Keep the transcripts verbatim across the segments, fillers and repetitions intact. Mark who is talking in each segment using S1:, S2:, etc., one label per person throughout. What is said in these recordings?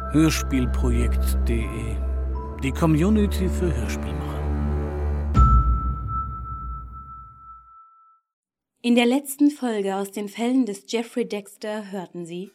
S1: Hörspielprojekt punkt de. Die Community für Hörspielmacher.
S2: In der letzten Folge aus den Fällen des Jeffrey Dexter hörten Sie: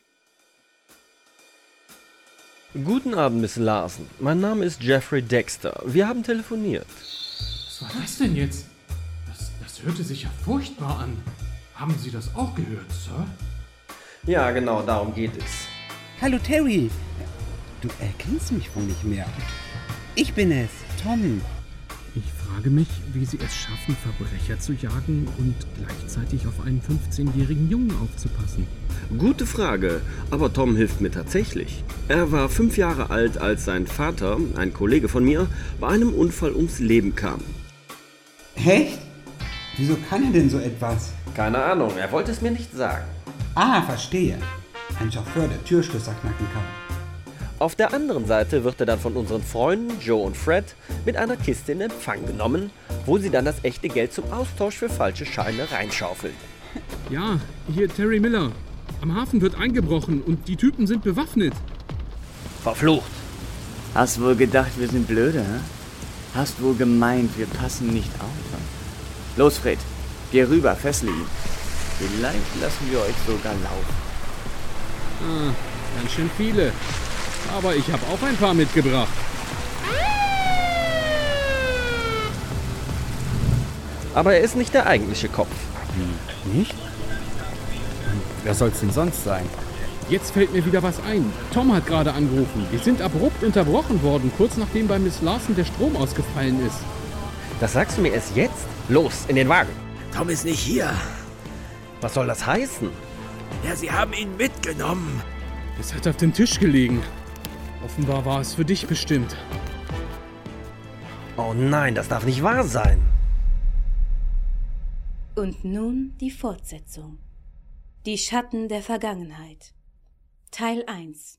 S3: Guten Abend, Miss Larson. Mein Name ist Jeffrey Dexter. Wir haben telefoniert.
S4: Was war das denn jetzt? Das, das hörte sich ja furchtbar an. Haben Sie das auch gehört, Sir?
S3: Ja, genau, darum geht es.
S5: Hallo Terry. Du erkennst mich wohl nicht mehr. Ich bin es, Tom.
S4: Ich frage mich, wie Sie es schaffen, Verbrecher zu jagen und gleichzeitig auf einen fünfzehnjährigen Jungen aufzupassen.
S3: Gute Frage, aber Tom hilft mir tatsächlich. Er war fünf Jahre alt, als sein Vater, ein Kollege von mir, bei einem Unfall ums Leben kam.
S5: Echt? Wieso kann er denn so etwas?
S3: Keine Ahnung, er wollte es mir nicht sagen.
S5: Ah, verstehe. Ein Chauffeur, der Türschlösser knacken kann.
S3: Auf der anderen Seite wird er dann von unseren Freunden Joe und Fred mit einer Kiste in Empfang genommen, wo sie dann das echte Geld zum Austausch für falsche Scheine reinschaufeln.
S4: Ja, hier Terry Miller. Am Hafen wird eingebrochen und die Typen sind bewaffnet.
S3: Verflucht.
S6: Hast wohl gedacht, wir sind blöde, hä? Hast wohl gemeint, wir passen nicht auf? Los, Fred, geh rüber, fessle ihn. Vielleicht lassen wir euch sogar laufen.
S4: Ah, ganz schön viele. Aber ich habe auch ein paar mitgebracht.
S3: Aber er ist nicht der eigentliche Kopf.
S5: Hm, nicht? Und wer soll's denn sonst sein?
S4: Jetzt fällt mir wieder was ein. Tom hat gerade angerufen. Wir sind abrupt unterbrochen worden, kurz nachdem bei Miss Larson der Strom ausgefallen ist.
S3: Das sagst du mir erst jetzt? Los, in den Wagen.
S7: Tom ist nicht hier.
S3: Was soll das heißen?
S7: Ja, sie haben ihn mitgenommen.
S4: Es hat auf dem Tisch gelegen. Offenbar war es für dich bestimmt.
S3: Oh nein, das darf nicht wahr sein.
S2: Und nun die Fortsetzung. Die Schatten der Vergangenheit. Teil eins.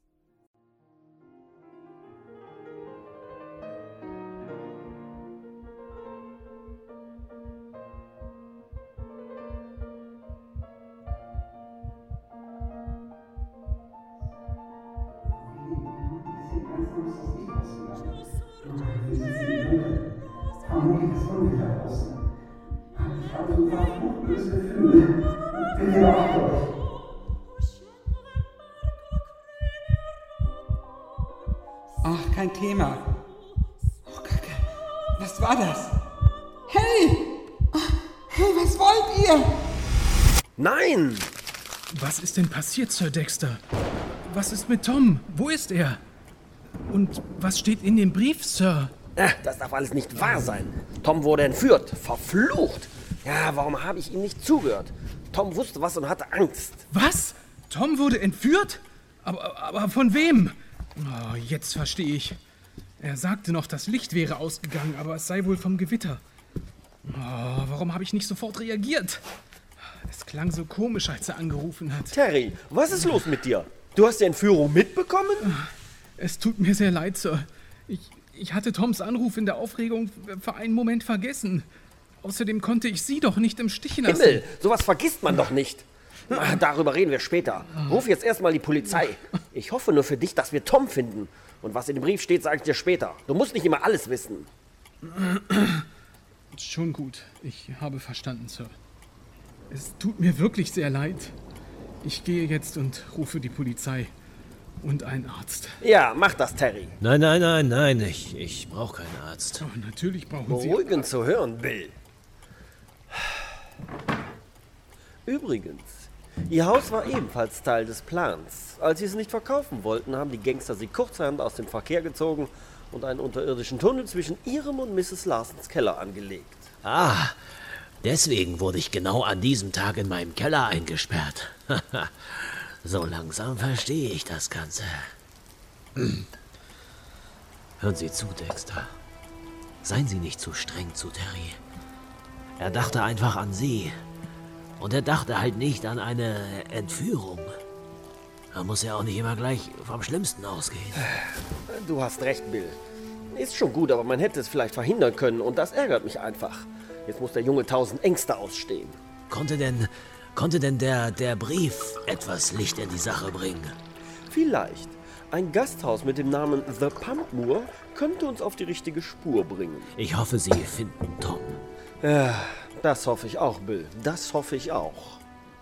S5: Ach, kein Thema. Oh, Kacke. Was war das? Hey! Hey, was wollt ihr?
S3: Nein!
S4: Was ist denn passiert, Sir Dexter? Was ist mit Tom? Wo ist er? Und was steht in dem Brief, Sir?
S3: Das darf alles nicht wahr sein. Tom wurde entführt. Verflucht. Ja, warum habe ich ihm nicht zugehört? Tom wusste was und hatte Angst.
S4: Was? Tom wurde entführt? Aber, aber von wem? Oh, jetzt verstehe ich. Er sagte noch, das Licht wäre ausgegangen, aber es sei wohl vom Gewitter. Oh, warum habe ich nicht sofort reagiert? Es klang so komisch, als er angerufen hat.
S3: Terry, was ist los mit dir? Du hast die Entführung mitbekommen?
S4: Es tut mir sehr leid, Sir. Ich, ich hatte Toms Anruf in der Aufregung für einen Moment vergessen. Außerdem konnte ich Sie doch nicht im Stich lassen.
S3: Himmel, sowas vergisst man doch nicht. Darüber reden wir später. Ruf jetzt erstmal die Polizei. Ich hoffe nur für dich, dass wir Tom finden. Und was in dem Brief steht, sage ich dir später. Du musst nicht immer alles wissen.
S4: Schon gut. Ich habe verstanden, Sir. Es tut mir wirklich sehr leid. Ich gehe jetzt und rufe die Polizei. Und einen Arzt.
S3: Ja, mach das, Terry.
S7: Nein, nein, nein, nein, ich, ich brauche keinen Arzt.
S4: Oh, natürlich brauchen Sie...
S3: Beruhigend zu hören, Bill. Übrigens, Ihr Haus war ebenfalls Teil des Plans. Als Sie es nicht verkaufen wollten, haben die Gangster Sie kurzerhand aus dem Verkehr gezogen und einen unterirdischen Tunnel zwischen Ihrem und Misses Larsons Keller angelegt.
S7: Ah, deswegen wurde ich genau an diesem Tag in meinem Keller eingesperrt. So langsam verstehe ich das Ganze. Hm. Hören Sie zu, Dexter. Seien Sie nicht zu streng zu Terry. Er dachte einfach an Sie. Und er dachte halt nicht an eine Entführung. Da muss ja auch nicht immer gleich vom Schlimmsten ausgehen.
S3: Du hast recht, Bill. Ist schon gut, aber man hätte es vielleicht verhindern können und das ärgert mich einfach. Jetzt muss der Junge tausend Ängste ausstehen.
S7: Konnte denn, konnte denn der, der Brief etwas Licht in die Sache bringen?
S3: Vielleicht. Ein Gasthaus mit dem Namen The Pumpmoor könnte uns auf die richtige Spur bringen.
S7: Ich hoffe, Sie finden Tom.
S3: Ja, das hoffe ich auch, Bill. Das hoffe ich auch.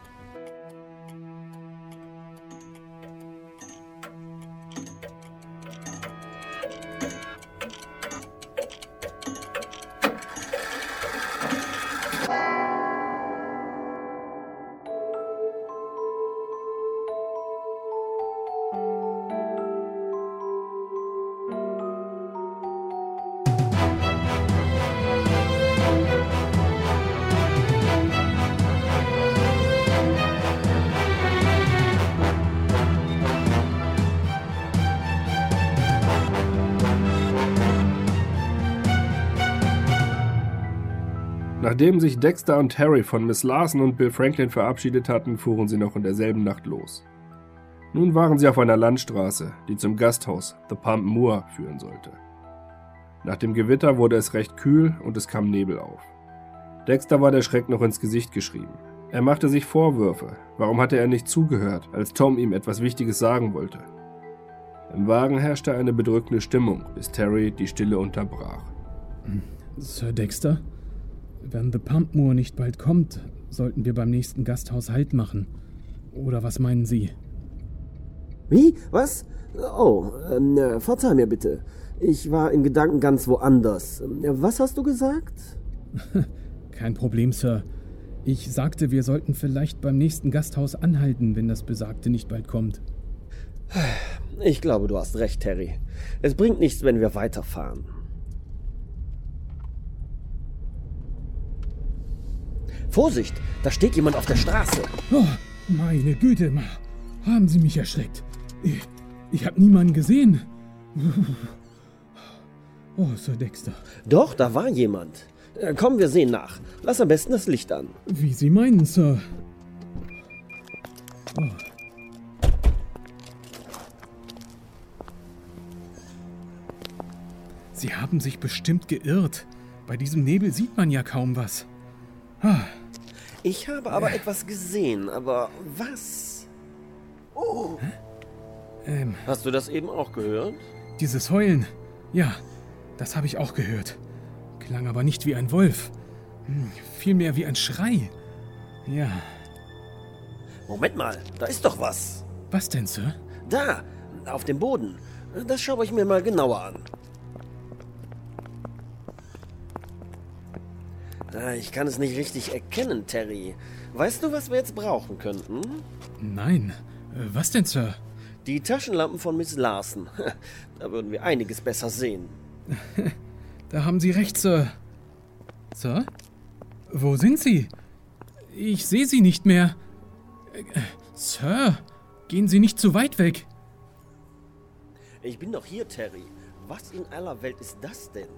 S8: Nachdem sich Dexter und Harry von Miss Larson und Bill Franklin verabschiedet hatten, fuhren sie noch in derselben Nacht los. Nun waren sie auf einer Landstraße, die zum Gasthaus The Pumpmoor führen sollte. Nach dem Gewitter wurde es recht kühl und es kam Nebel auf. Dexter war der Schreck noch ins Gesicht geschrieben. Er machte sich Vorwürfe. Warum hatte er nicht zugehört, als Tom ihm etwas Wichtiges sagen wollte? Im Wagen herrschte eine bedrückende Stimmung, bis Terry die Stille unterbrach.
S4: Sir Dexter? Wenn The Pumpmoor nicht bald kommt, sollten wir beim nächsten Gasthaus Halt machen. Oder was meinen Sie?
S3: Wie? Was? Oh, ähm, äh, verzeih mir bitte. Ich war in Gedanken ganz woanders. Was hast du gesagt?
S4: Kein Problem, Sir. Ich sagte, wir sollten vielleicht beim nächsten Gasthaus anhalten, wenn das Besagte nicht bald kommt.
S3: Ich glaube, du hast recht, Harry. Es bringt nichts, wenn wir weiterfahren. Vorsicht, da steht jemand auf der Straße.
S4: Oh, meine Güte, haben Sie mich erschreckt. Ich, ich habe niemanden gesehen. Oh, Sir Dexter.
S3: Doch, da war jemand. Komm, wir sehen nach. Lass am besten das Licht an.
S4: Wie Sie meinen, Sir. Oh. Sie haben sich bestimmt geirrt. Bei diesem Nebel sieht man ja kaum was. Ah.
S3: Ich habe aber äh. etwas gesehen, aber was? Oh.
S4: Ähm,
S3: Hast du das eben auch gehört?
S4: Dieses Heulen. Ja, das habe ich auch gehört. Klang aber nicht wie ein Wolf. Hm, vielmehr wie ein Schrei. Ja.
S3: Moment mal, da ist doch was.
S4: Was denn, Sir?
S3: Da, auf dem Boden. Das schaue ich mir mal genauer an. Ich kann es nicht richtig erkennen, Terry. Weißt du, was wir jetzt brauchen könnten?
S4: Nein. Was denn, Sir?
S3: Die Taschenlampen von Miss Larson. Da würden wir einiges besser sehen.
S4: Da haben Sie recht, Sir. Sir? Wo sind Sie? Ich sehe Sie nicht mehr. Sir, gehen Sie nicht zu weit weg.
S3: Ich bin doch hier, Terry. Was in aller Welt ist das denn?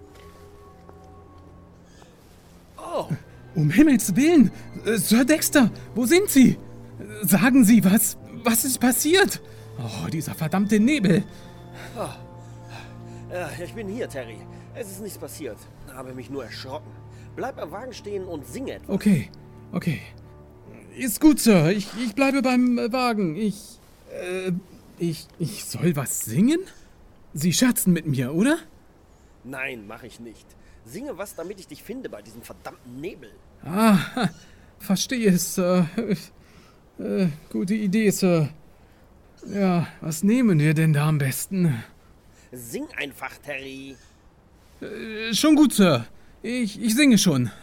S3: Oh.
S4: Um Himmels Willen! Sir Dexter, wo sind Sie? Sagen Sie was. Was ist passiert? Oh, dieser verdammte Nebel.
S3: Oh. Ja, ich bin hier, Terry. Es ist nichts passiert. Habe mich nur erschrocken. Bleib am Wagen stehen und singe etwas.
S4: Okay, okay. Ist gut, Sir. Ich, ich bleibe beim Wagen. Ich, äh, ich, ich soll was singen? Sie scherzen mit mir, oder?
S3: Nein, mache ich nicht. Singe was, damit ich dich finde bei diesem verdammten Nebel.
S4: Ah, verstehe, Sir. Äh, gute Idee, Sir. Ja, was nehmen wir denn da am besten?
S3: Sing einfach, Terry.
S4: Äh, schon gut, Sir. Ich, ich singe schon.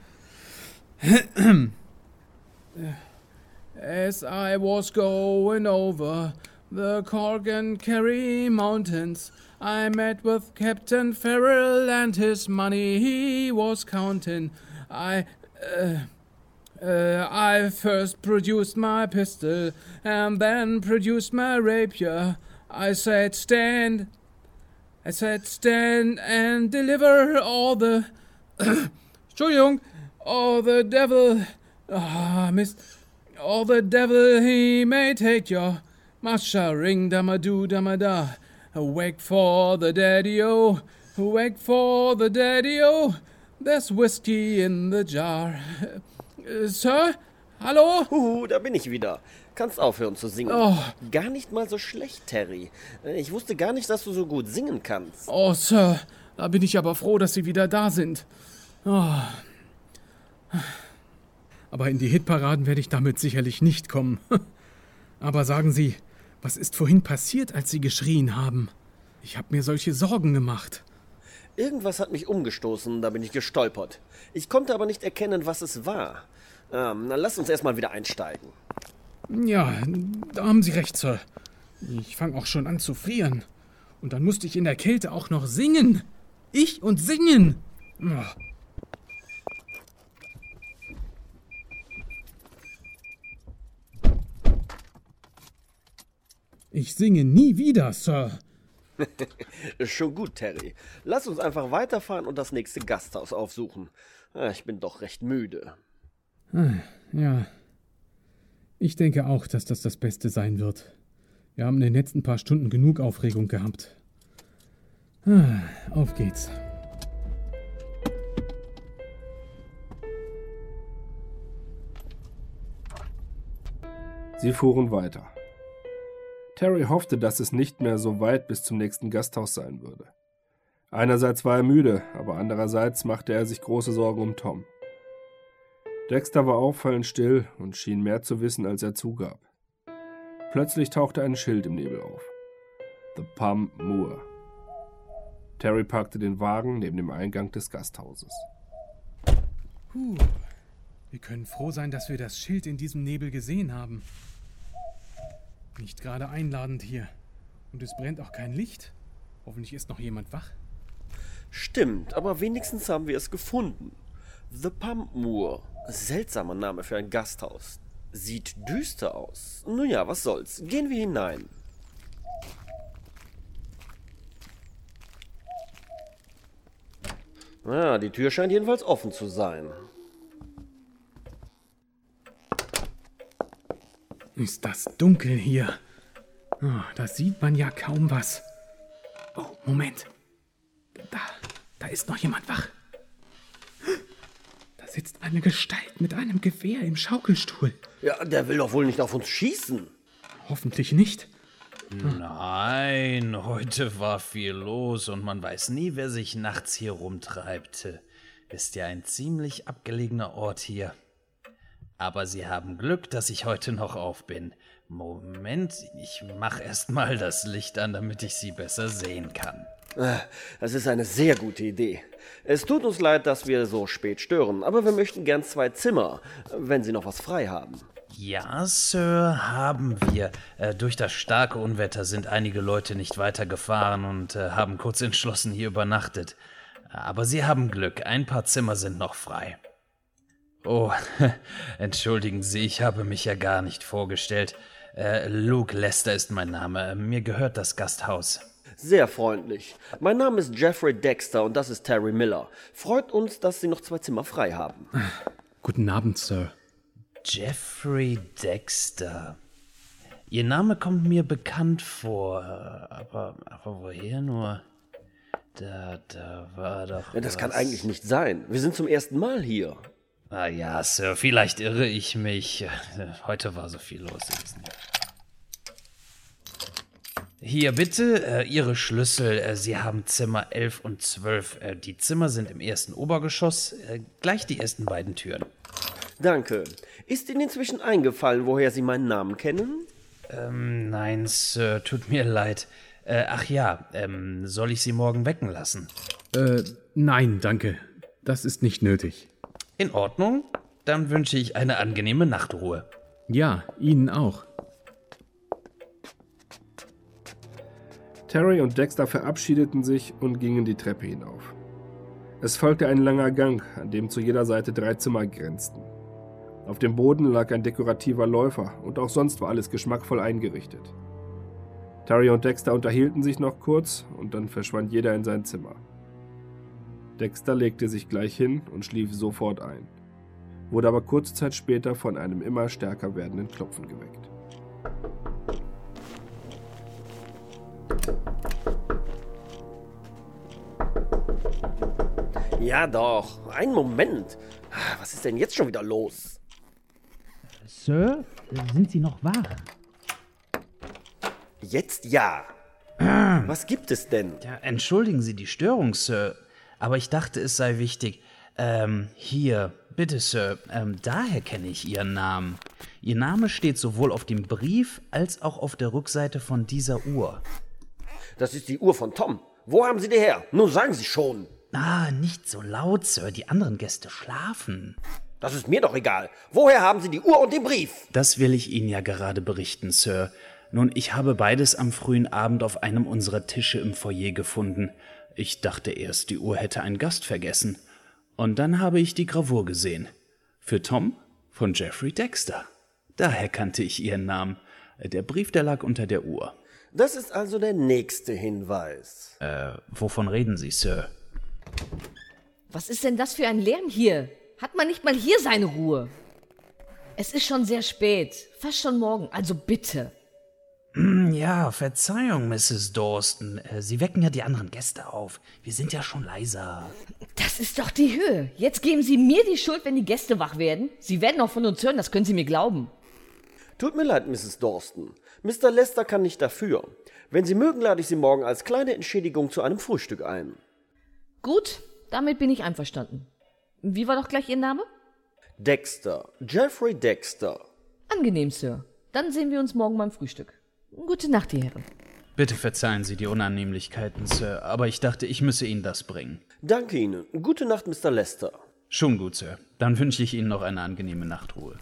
S4: As I was going over the Cork and Kerry mountains, I met with Captain Farrell and his money he was counting. I, uh, uh, I first produced my pistol and then produced my rapier. I said, stand. I said, stand and deliver all the... Entschuldigung, all the devil... Ah, Mist. All the devil he may take your... Masha ring damadoo damada. Wake for the daddy-o. Wake for the daddy-o. There's whiskey in the jar. Uh, sir? Hallo?
S3: Huhu, da bin ich wieder. Kannst aufhören zu singen.
S4: Oh.
S3: Gar nicht mal so schlecht, Terry. Ich wusste gar nicht, dass du so gut singen kannst.
S4: Oh, Sir, da bin ich aber froh, dass Sie wieder da sind. Oh. Aber in die Hitparaden werde ich damit sicherlich nicht kommen. Aber sagen Sie, was ist vorhin passiert, als Sie geschrien haben? Ich habe mir solche Sorgen gemacht.
S3: Irgendwas hat mich umgestoßen, da bin ich gestolpert. Ich konnte aber nicht erkennen, was es war. Ähm, dann lass uns erstmal wieder einsteigen.
S4: Ja, da haben Sie recht, Sir. Ich fange auch schon an zu frieren. Und dann musste ich in der Kälte auch noch singen. Ich und singen. Oh. Ich singe nie wieder, Sir.
S3: Schon gut, Terry. Lass uns einfach weiterfahren und das nächste Gasthaus aufsuchen. Ich bin doch recht müde.
S4: Ja, ich denke auch, dass das das Beste sein wird. Wir haben in den letzten paar Stunden genug Aufregung gehabt. Auf geht's.
S8: Sie fuhren weiter. Terry hoffte, dass es nicht mehr so weit bis zum nächsten Gasthaus sein würde. Einerseits war er müde, aber andererseits machte er sich große Sorgen um Tom. Dexter war auffallend still und schien mehr zu wissen, als er zugab. Plötzlich tauchte ein Schild im Nebel auf. The Pump Moor. Terry parkte den Wagen neben dem Eingang des Gasthauses.
S4: Puh. Wir können froh sein, dass wir das Schild in diesem Nebel gesehen haben. Nicht gerade einladend hier. Und es brennt auch kein Licht. Hoffentlich ist noch jemand wach.
S3: Stimmt, aber wenigstens haben wir es gefunden. The Pump Moor. Seltsamer Name für ein Gasthaus. Sieht düster aus. Nun ja, was soll's. Gehen wir hinein. Ah, die Tür scheint jedenfalls offen zu sein.
S4: Ist das dunkel hier. Oh, da sieht man ja kaum was. Oh, Moment. Da, da ist noch jemand wach. Da sitzt eine Gestalt mit einem Gewehr im Schaukelstuhl.
S3: Ja, der will doch wohl nicht auf uns schießen.
S4: Hoffentlich nicht.
S9: Nein, heute war viel los und man weiß nie, wer sich nachts hier rumtreibt. Ist ja ein ziemlich abgelegener Ort hier. Aber Sie haben Glück, dass ich heute noch auf bin. Moment, ich mach erst mal das Licht an, damit ich Sie besser sehen kann.
S3: Das ist eine sehr gute Idee. Es tut uns leid, dass wir so spät stören, aber wir möchten gern zwei Zimmer, wenn Sie noch was frei haben.
S9: Ja, Sir, haben wir. Äh, durch das starke Unwetter sind einige Leute nicht weitergefahren und äh, haben kurz entschlossen hier übernachtet. Aber Sie haben Glück, ein paar Zimmer sind noch frei. Oh, entschuldigen Sie, ich habe mich ja gar nicht vorgestellt. Äh, Luke Lester ist mein Name. Mir gehört das Gasthaus.
S3: Sehr freundlich. Mein Name ist Jeffrey Dexter und das ist Terry Miller. Freut uns, dass Sie noch zwei Zimmer frei haben.
S4: Guten Abend, Sir.
S9: Jeffrey Dexter. Ihr Name kommt mir bekannt vor, aber, aber woher nur? Da, da war doch
S3: Ja, das
S9: was.
S3: kann eigentlich nicht sein. Wir sind zum ersten Mal hier.
S9: Ah ja, Sir, vielleicht irre ich mich. Heute war so viel los. Hier, bitte, äh, Ihre Schlüssel. Äh, Sie haben Zimmer elf und zwölf. Äh, die Zimmer sind im ersten Obergeschoss. Äh, gleich die ersten beiden Türen.
S3: Danke. Ist Ihnen inzwischen eingefallen, woher Sie meinen Namen kennen?
S9: Ähm, nein, Sir, tut mir leid. Äh, ach ja, ähm, soll ich Sie morgen wecken lassen?
S4: Äh, nein, danke. Das ist nicht nötig.
S9: In Ordnung. Dann wünsche ich eine angenehme Nachtruhe.
S4: Ja, Ihnen auch.
S8: Terry und Dexter verabschiedeten sich und gingen die Treppe hinauf. Es folgte ein langer Gang, an dem zu jeder Seite drei Zimmer grenzten. Auf dem Boden lag ein dekorativer Läufer und auch sonst war alles geschmackvoll eingerichtet. Terry und Dexter unterhielten sich noch kurz und dann verschwand jeder in sein Zimmer. Dexter legte sich gleich hin und schlief sofort ein, wurde aber kurze Zeit später von einem immer stärker werdenden Klopfen geweckt.
S3: Ja doch, einen Moment. Was ist denn jetzt schon wieder los?
S9: Sir, sind Sie noch wach?
S3: Jetzt ja. Was gibt es denn?
S9: Ja, entschuldigen Sie die Störung, Sir, aber ich dachte, es sei wichtig. Ähm, hier, bitte, Sir, ähm, daher kenne ich Ihren Namen. Ihr Name steht sowohl auf dem Brief als auch auf der Rückseite von dieser Uhr.
S3: Das ist die Uhr von Tom. Wo haben Sie die her? Nun sagen Sie schon.
S9: Ah, nicht so laut, Sir, die anderen Gäste schlafen.
S3: Das ist mir doch egal. Woher haben Sie die Uhr und den Brief?
S9: Das will ich Ihnen ja gerade berichten, Sir. Nun, ich habe beides am frühen Abend auf einem unserer Tische im Foyer gefunden. Ich dachte erst, die Uhr hätte einen Gast vergessen. Und dann habe ich die Gravur gesehen. Für Tom von Jeffrey Dexter. Daher kannte ich Ihren Namen. Der Brief, der lag unter der Uhr.
S3: Das ist also der nächste Hinweis.
S9: Äh, wovon reden Sie, Sir?
S10: Was ist denn das für ein Lärm hier? Hat man nicht mal hier seine Ruhe? Es ist schon sehr spät, fast schon morgen, also bitte.
S9: Ja, Verzeihung, Misses Dawson. Sie wecken ja die anderen Gäste auf. Wir sind ja schon leiser.
S10: Das ist doch die Höhe. Jetzt geben Sie mir die Schuld, wenn die Gäste wach werden. Sie werden auch von uns hören, das können Sie mir glauben.
S3: Tut mir leid, Misses Dawson. Mister Lester kann nicht dafür. Wenn Sie mögen, lade ich Sie morgen als kleine Entschädigung zu einem Frühstück ein.
S10: Gut, damit bin ich einverstanden. Wie war doch gleich Ihr Name?
S3: Dexter. Jeffrey Dexter.
S10: Angenehm, Sir. Dann sehen wir uns morgen beim Frühstück. Gute Nacht, die Herren.
S9: Bitte verzeihen Sie die Unannehmlichkeiten, Sir, aber ich dachte, ich müsse Ihnen das bringen.
S3: Danke Ihnen. Gute Nacht, Mister Lester.
S9: Schon gut, Sir. Dann wünsche ich Ihnen noch eine angenehme Nachtruhe.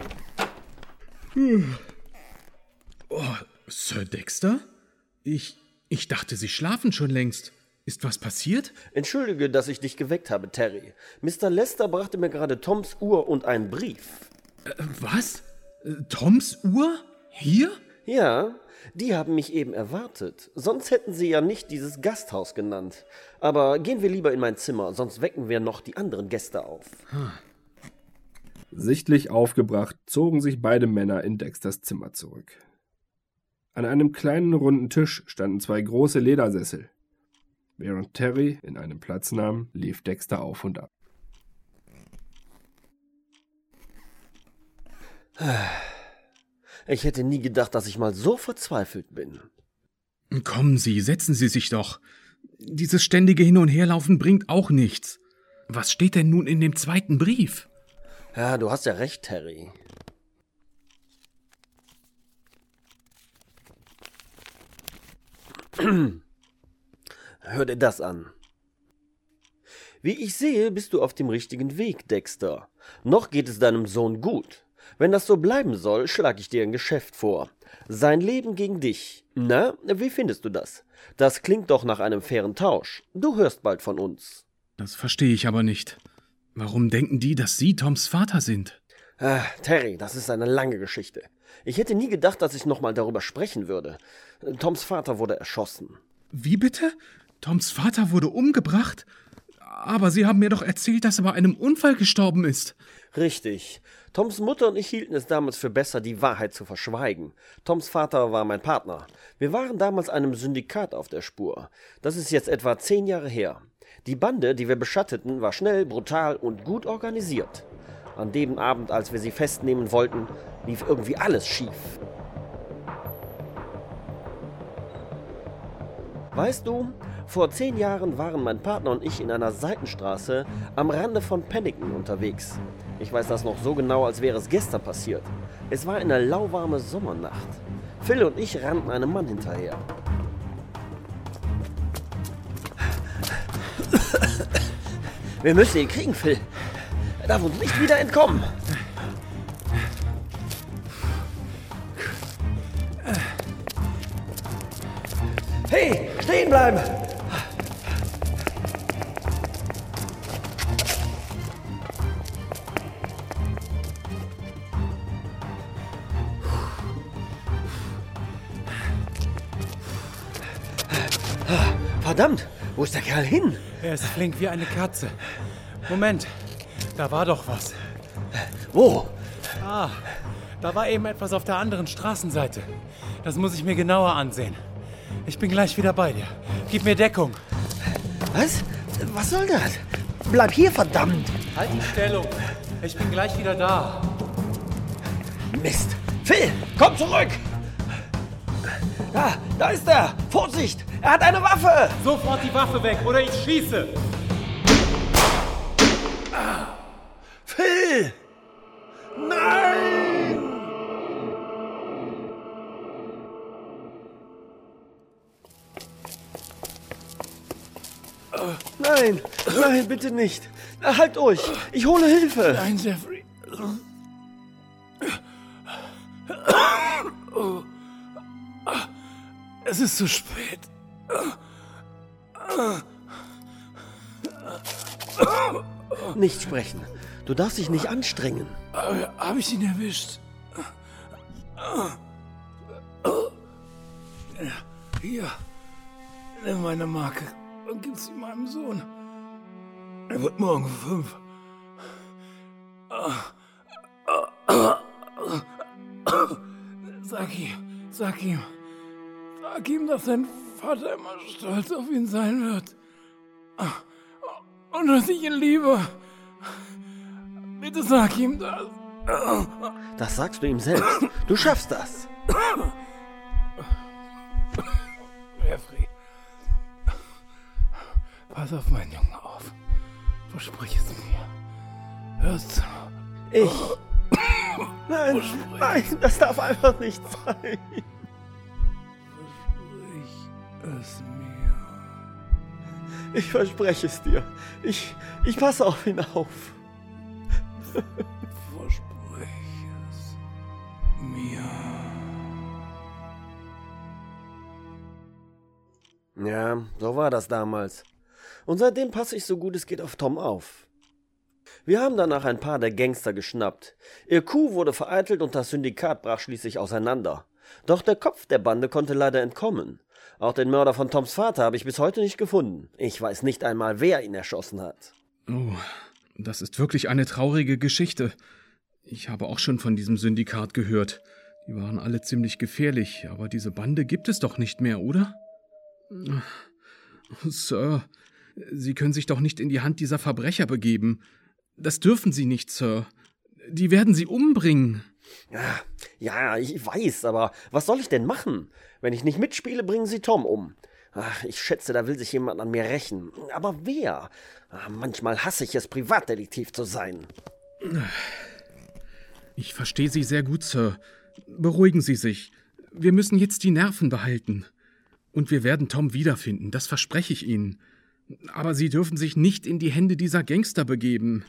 S4: Hm. Oh, Sir Dexter? Ich, ich dachte, Sie schlafen schon längst. Ist was passiert?
S3: Entschuldige, dass ich dich geweckt habe, Terry. Mister Lester brachte mir gerade Toms Uhr und einen Brief.
S4: Äh, was? Äh, Toms Uhr? Hier?
S3: Ja, die haben mich eben erwartet. Sonst hätten sie ja nicht dieses Gasthaus genannt. Aber gehen wir lieber in mein Zimmer, sonst wecken wir noch die anderen Gäste auf.
S8: Hm. Sichtlich aufgebracht zogen sich beide Männer in Dexters Zimmer zurück. An einem kleinen runden Tisch standen zwei große Ledersessel. Während Terry in einem Platz nahm, lief Dexter auf und ab.
S3: Ich hätte nie gedacht, dass ich mal so verzweifelt bin.
S4: Kommen Sie, setzen Sie sich doch. Dieses ständige Hin- und Herlaufen bringt auch nichts. Was steht denn nun in dem zweiten Brief?
S3: Ja, du hast ja recht, Terry. Hör dir das an. Wie ich sehe, bist du auf dem richtigen Weg, Dexter. Noch geht es deinem Sohn gut. Wenn das so bleiben soll, schlage ich dir ein Geschäft vor. Sein Leben gegen dich. Na, wie findest du das? Das klingt doch nach einem fairen Tausch. Du hörst bald von uns.
S4: Das verstehe ich aber nicht. Warum denken die, dass Sie Toms Vater sind?
S3: Ah, Terry, das ist eine lange Geschichte. Ich hätte nie gedacht, dass ich nochmal darüber sprechen würde. Toms Vater wurde erschossen.
S4: Wie bitte? Toms Vater wurde umgebracht? Aber Sie haben mir doch erzählt, dass er bei einem Unfall gestorben ist.
S3: Richtig. Toms Mutter und ich hielten es damals für besser, die Wahrheit zu verschweigen. Toms Vater war mein Partner. Wir waren damals einem Syndikat auf der Spur. Das ist jetzt etwa zehn Jahre her. Die Bande, die wir beschatteten, war schnell, brutal und gut organisiert. An dem Abend, als wir sie festnehmen wollten, lief irgendwie alles schief. Weißt du, vor zehn Jahren waren mein Partner und ich in einer Seitenstraße am Rande von Pennington unterwegs. Ich weiß das noch so genau, als wäre es gestern passiert. Es war eine lauwarme Sommernacht. Phil und ich rannten einem Mann hinterher. Wir müssen ihn kriegen, Phil. Er darf uns nicht wieder entkommen. Hey, stehen bleiben! Verdammt, wo ist der Kerl hin?
S11: Er ist flink wie eine Katze. Moment, da war doch was.
S3: Wo?
S11: Ah, da war eben etwas auf der anderen Straßenseite. Das muss ich mir genauer ansehen. Ich bin gleich wieder bei dir. Gib mir Deckung.
S3: Was? Was soll das? Bleib hier, verdammt!
S11: Halt die Stellung. Ich bin gleich wieder da.
S3: Mist! Phil, komm zurück! Da, da ist er! Vorsicht! Er hat eine Waffe!
S11: Sofort die Waffe weg, oder ich schieße!
S3: Phil! Nein! Nein, nein, bitte nicht. Halt euch, ich hole Hilfe.
S1: Nein, Jeffrey. Es ist zu spät.
S3: Nicht sprechen. Du darfst dich nicht anstrengen.
S1: Aber habe ich ihn erwischt? Hier, nimm meine Marke und gib sie meinem Sohn. Er wird morgen fünf. Sag ihm, sag ihm, sag ihm, dass sein Vater immer stolz auf ihn sein wird. Und dass ich ihn liebe. Bitte sag ihm das.
S3: Das sagst du ihm selbst. Du schaffst das.
S1: Jeffrey, pass auf meinen Jungen auf. Versprich es mir. Hörst du?
S3: Ich? Nein, nein, das darf einfach nicht sein.
S1: Versprich es mir.
S3: Ich verspreche es dir. Ich, ich passe auf ihn auf.
S1: Versprich es mir.
S3: Ja, so war das damals. Und seitdem passe ich so gut es geht auf Tom auf. Wir haben danach ein paar der Gangster geschnappt. Ihr Coup wurde vereitelt und das Syndikat brach schließlich auseinander. Doch der Kopf der Bande konnte leider entkommen. Auch den Mörder von Toms Vater habe ich bis heute nicht gefunden. Ich weiß nicht einmal, wer ihn erschossen hat.
S4: Oh, das ist wirklich eine traurige Geschichte. Ich habe auch schon von diesem Syndikat gehört. Die waren alle ziemlich gefährlich, aber diese Bande gibt es doch nicht mehr, oder? Sir, Sie können sich doch nicht in die Hand dieser Verbrecher begeben. Das dürfen Sie nicht, Sir. Die werden Sie umbringen.
S3: Ja, ja, ich weiß, aber was soll ich denn machen? Wenn ich nicht mitspiele, bringen sie Tom um. Ach, ich schätze, da will sich jemand an mir rächen. Aber wer? Ach, manchmal hasse ich es, Privatdetektiv zu sein.
S4: Ich verstehe Sie sehr gut, Sir. Beruhigen Sie sich. Wir müssen jetzt die Nerven behalten. Und wir werden Tom wiederfinden, das verspreche ich Ihnen. Aber Sie dürfen sich nicht in die Hände dieser Gangster begeben.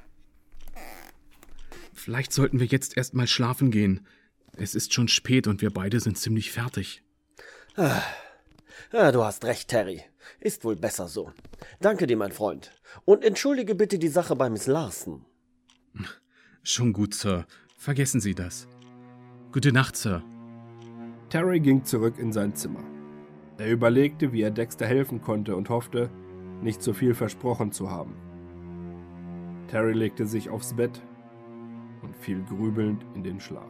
S4: Vielleicht sollten wir jetzt erst mal schlafen gehen. Es ist schon spät und wir beide sind ziemlich fertig.
S3: Ah, ja, du hast recht, Terry. Ist wohl besser so. Danke dir, mein Freund. Und entschuldige bitte die Sache bei Miss Larson.
S4: Schon gut, Sir. Vergessen Sie das. Gute Nacht, Sir.
S8: Terry ging zurück in sein Zimmer. Er überlegte, wie er Dexter helfen konnte und hoffte, nicht zu viel versprochen zu haben. Terry legte sich aufs Bett und fiel grübelnd in den Schlaf.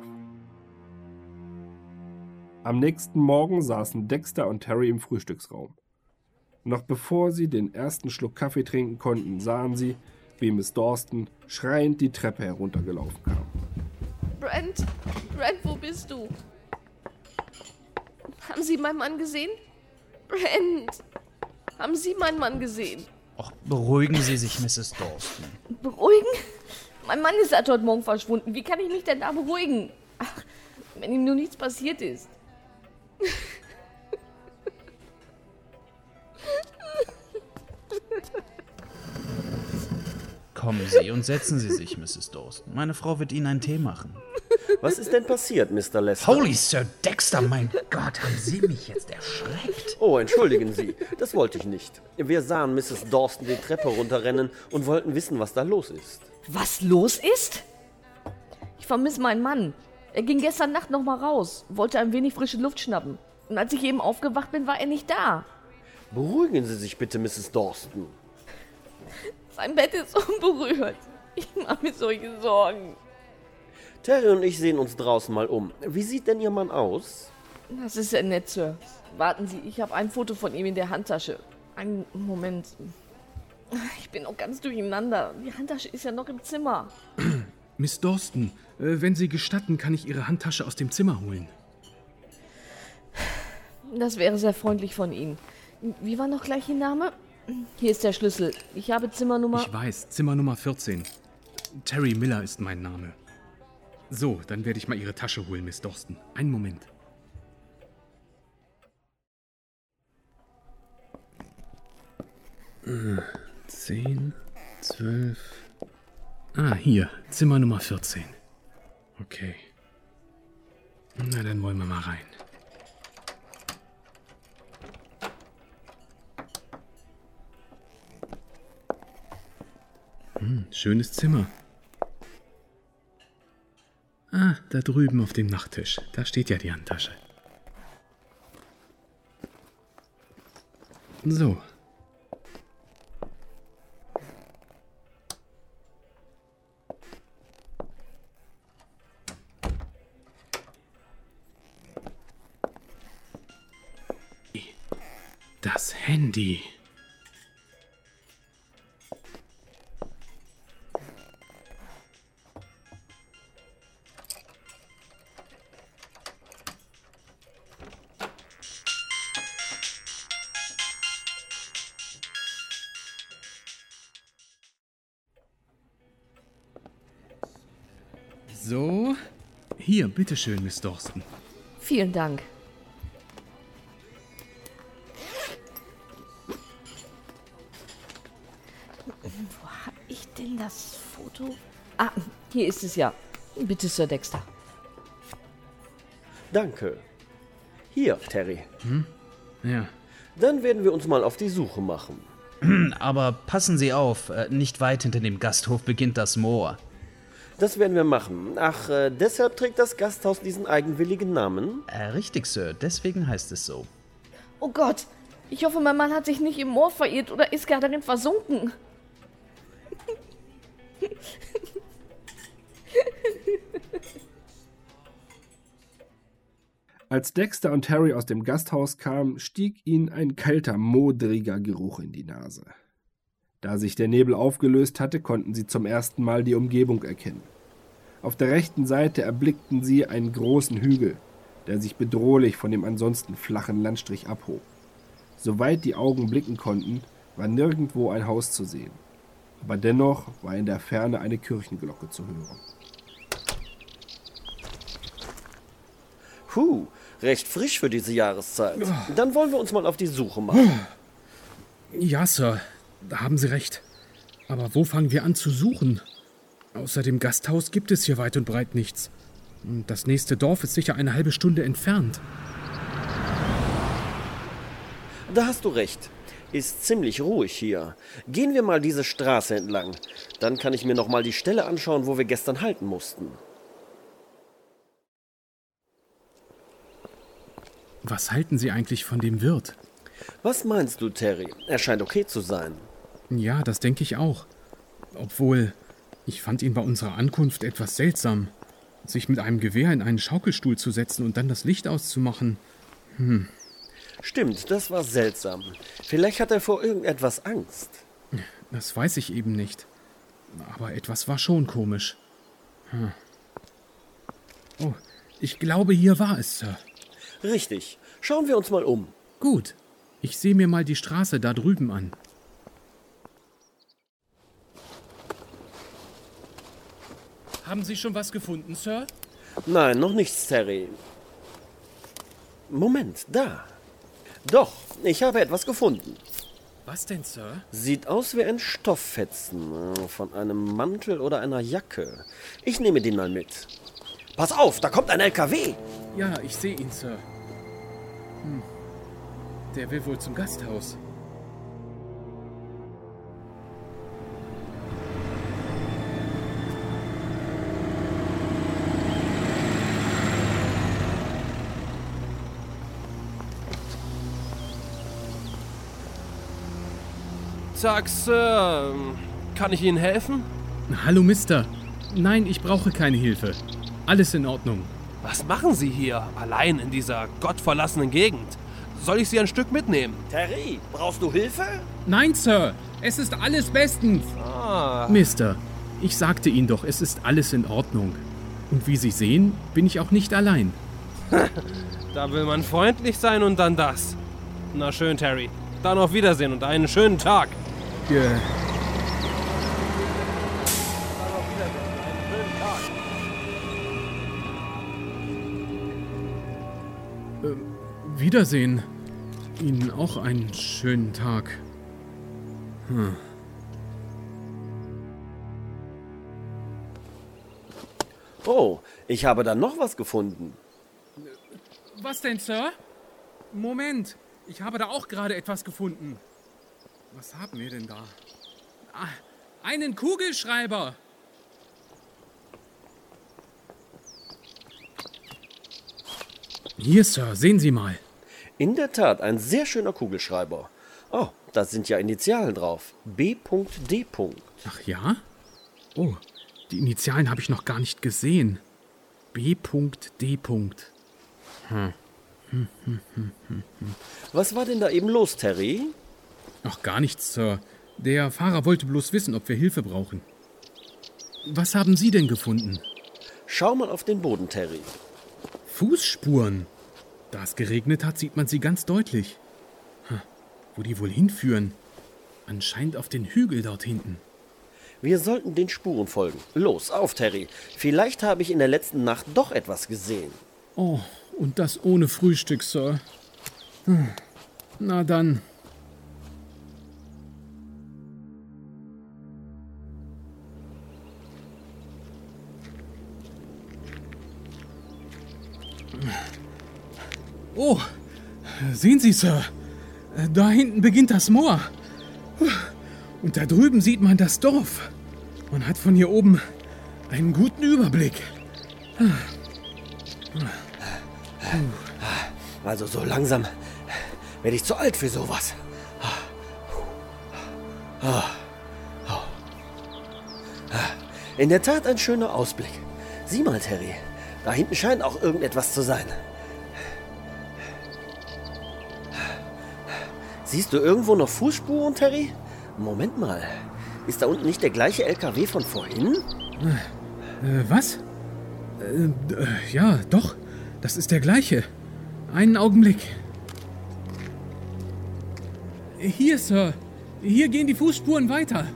S8: Am nächsten Morgen saßen Dexter und Terry im Frühstücksraum. Noch bevor sie den ersten Schluck Kaffee trinken konnten, sahen sie, wie Miss Dawson schreiend die Treppe heruntergelaufen kam.
S10: Brent, Brent, wo bist du? Haben Sie meinen Mann gesehen? Brent, haben Sie meinen Mann gesehen?
S9: Och, beruhigen Sie sich, Misses Dawson.
S10: Beruhigen? Mein Mann ist seit heute Morgen verschwunden. Wie kann ich mich denn da beruhigen? Ach, wenn ihm nur nichts passiert ist.
S9: Kommen Sie und setzen Sie sich, Misses Dawson. Meine Frau wird Ihnen einen Tee machen.
S3: Was ist denn passiert, Mister Lester?
S9: Holy Sir Dexter, mein Gott, haben Sie mich jetzt erschreckt?
S3: Oh, entschuldigen Sie, das wollte ich nicht. Wir sahen Misses Dawson die Treppe runterrennen und wollten wissen, was da los ist.
S10: Was los ist? Ich vermisse meinen Mann. Er ging gestern Nacht noch mal raus, wollte ein wenig frische Luft schnappen. Und als ich eben aufgewacht bin, war er nicht da.
S3: Beruhigen Sie sich bitte, Misses Dawson.
S10: Sein Bett ist unberührt. Ich mache mir solche Sorgen.
S3: Terry und ich sehen uns draußen mal um. Wie sieht denn Ihr Mann aus?
S10: Das ist sehr nett, Sir. Warten Sie, ich habe ein Foto von ihm in der Handtasche. Einen Moment. Ich bin auch ganz durcheinander. Die Handtasche ist ja noch im Zimmer.
S4: Miss Dawson, Äh, wenn Sie gestatten, kann ich Ihre Handtasche aus dem Zimmer holen.
S10: Das wäre sehr freundlich von Ihnen. Wie war noch gleich Ihr Name? Hier ist der Schlüssel. Ich habe Zimmernummer...
S4: Ich weiß, Zimmer Nummer vierzehn. Terry Miller ist mein Name. So, dann werde ich mal Ihre Tasche holen, Miss Dorston. Einen Moment. Zehn, zwölf... Ah, hier, Zimmer Nummer vierzehn. Okay. Na, dann wollen wir mal rein. Hm, schönes Zimmer. Ah, da drüben auf dem Nachttisch. Da steht ja die Handtasche. So. Das Handy. So, hier, bitteschön, Miss Dorston.
S10: Vielen Dank. Wo habe ich denn das Foto? Ah, hier ist es ja. Bitte, Sir Dexter.
S3: Danke. Hier, Terry.
S4: Hm? Ja.
S3: Dann werden wir uns mal auf die Suche machen.
S9: Aber passen Sie auf, nicht weit hinter dem Gasthof beginnt das Moor.
S3: Das werden wir machen. Ach, äh, deshalb trägt das Gasthaus diesen eigenwilligen Namen?
S9: Äh, richtig, Sir. Deswegen heißt es so.
S10: Oh Gott, ich hoffe, mein Mann hat sich nicht im Moor verirrt oder ist gar darin versunken.
S8: Als Dexter und Harry aus dem Gasthaus kamen, stieg ihnen ein kalter, modriger Geruch in die Nase. Da sich der Nebel aufgelöst hatte, konnten sie zum ersten Mal die Umgebung erkennen. Auf der rechten Seite erblickten sie einen großen Hügel, der sich bedrohlich von dem ansonsten flachen Landstrich abhob. Soweit die Augen blicken konnten, war nirgendwo ein Haus zu sehen. Aber dennoch war in der Ferne eine Kirchenglocke zu hören.
S3: Huh, recht frisch für diese Jahreszeit. Dann wollen wir uns mal auf die Suche machen.
S4: Ja, Sir, da haben Sie recht. Aber wo fangen wir an zu suchen? Außer dem Gasthaus gibt es hier weit und breit nichts. Und das nächste Dorf ist sicher eine halbe Stunde entfernt.
S3: Da hast du recht. Ist ziemlich ruhig hier. Gehen wir mal diese Straße entlang. Dann kann ich mir noch mal die Stelle anschauen, wo wir gestern halten mussten.
S4: Was halten Sie eigentlich von dem Wirt?
S3: Was meinst du, Terry? Er scheint okay zu sein.
S4: Ja, das denke ich auch. Obwohl, ich fand ihn bei unserer Ankunft etwas seltsam. Sich mit einem Gewehr in einen Schaukelstuhl zu setzen und dann das Licht auszumachen. Hm.
S3: Stimmt, das war seltsam. Vielleicht hat er vor irgendetwas Angst.
S4: Das weiß ich eben nicht. Aber etwas war schon komisch. Hm. Oh, ich glaube, hier war es, Sir.
S3: Richtig. Schauen wir uns mal um.
S4: Gut. Ich sehe mir mal die Straße da drüben an. Haben Sie schon was gefunden, Sir?
S3: Nein, noch nichts, Terry. Moment, da. Doch, ich habe etwas gefunden.
S4: Was denn, Sir?
S3: Sieht aus wie ein Stofffetzen von einem Mantel oder einer Jacke. Ich nehme den mal mit. Pass auf, da kommt ein L K W.
S4: Ja, ich sehe ihn, Sir. Hm. Der will wohl zum Gasthaus.
S12: Tag, Sir. Kann ich Ihnen helfen?
S4: Hallo, Mister. Nein, ich brauche keine Hilfe. Alles in Ordnung.
S12: Was machen Sie hier, allein in dieser gottverlassenen Gegend? Soll ich Sie ein Stück mitnehmen?
S3: Terry, brauchst du Hilfe?
S4: Nein, Sir. Es ist alles bestens.
S12: Ah.
S4: Mister, ich sagte Ihnen doch, es ist alles in Ordnung. Und wie Sie sehen, bin ich auch nicht allein.
S12: Da will man freundlich sein und dann das. Na schön, Terry. Dann auf Wiedersehen und einen schönen Tag.
S4: Ge äh, Wiedersehen. Ihnen auch einen schönen Tag. Hm.
S3: Oh, ich habe da noch was gefunden.
S4: Was denn, Sir? Moment, ich habe da auch gerade etwas gefunden. Was haben wir denn da? Ah, einen Kugelschreiber. Hier, Sir, sehen Sie mal.
S3: In der Tat, ein sehr schöner Kugelschreiber. Oh, da sind ja Initialen drauf. B D
S4: Ach ja? Oh, die Initialen habe ich noch gar nicht gesehen. B D Hm. Hm, hm, hm, hm, hm.
S3: Was war denn da eben los, Terry?
S4: Ach, gar nichts, Sir. Der Fahrer wollte bloß wissen, ob wir Hilfe brauchen. Was haben Sie denn gefunden?
S3: Schau mal auf den Boden, Terry.
S4: Fußspuren. Da es geregnet hat, sieht man sie ganz deutlich. Hm, wo die wohl hinführen? Anscheinend auf den Hügel dort hinten.
S3: Wir sollten den Spuren folgen. Los, auf, Terry. Vielleicht habe ich in der letzten Nacht doch etwas gesehen.
S4: Oh, und das ohne Frühstück, Sir. Hm. Na dann. Oh, sehen Sie, Sir. Da hinten beginnt das Moor. Und da drüben sieht man das Dorf. Man hat von hier oben einen guten Überblick.
S3: Also so langsam werde ich zu alt für sowas. In der Tat ein schöner Ausblick. Sieh mal, Terry. Da hinten scheint auch irgendetwas zu sein. Siehst du irgendwo noch Fußspuren, Terry? Moment mal. Ist da unten nicht der gleiche L K W von vorhin?
S4: Äh, was? Äh, äh, ja, doch. Das ist der gleiche. Einen Augenblick. Hier, Sir. Hier gehen die Fußspuren weiter.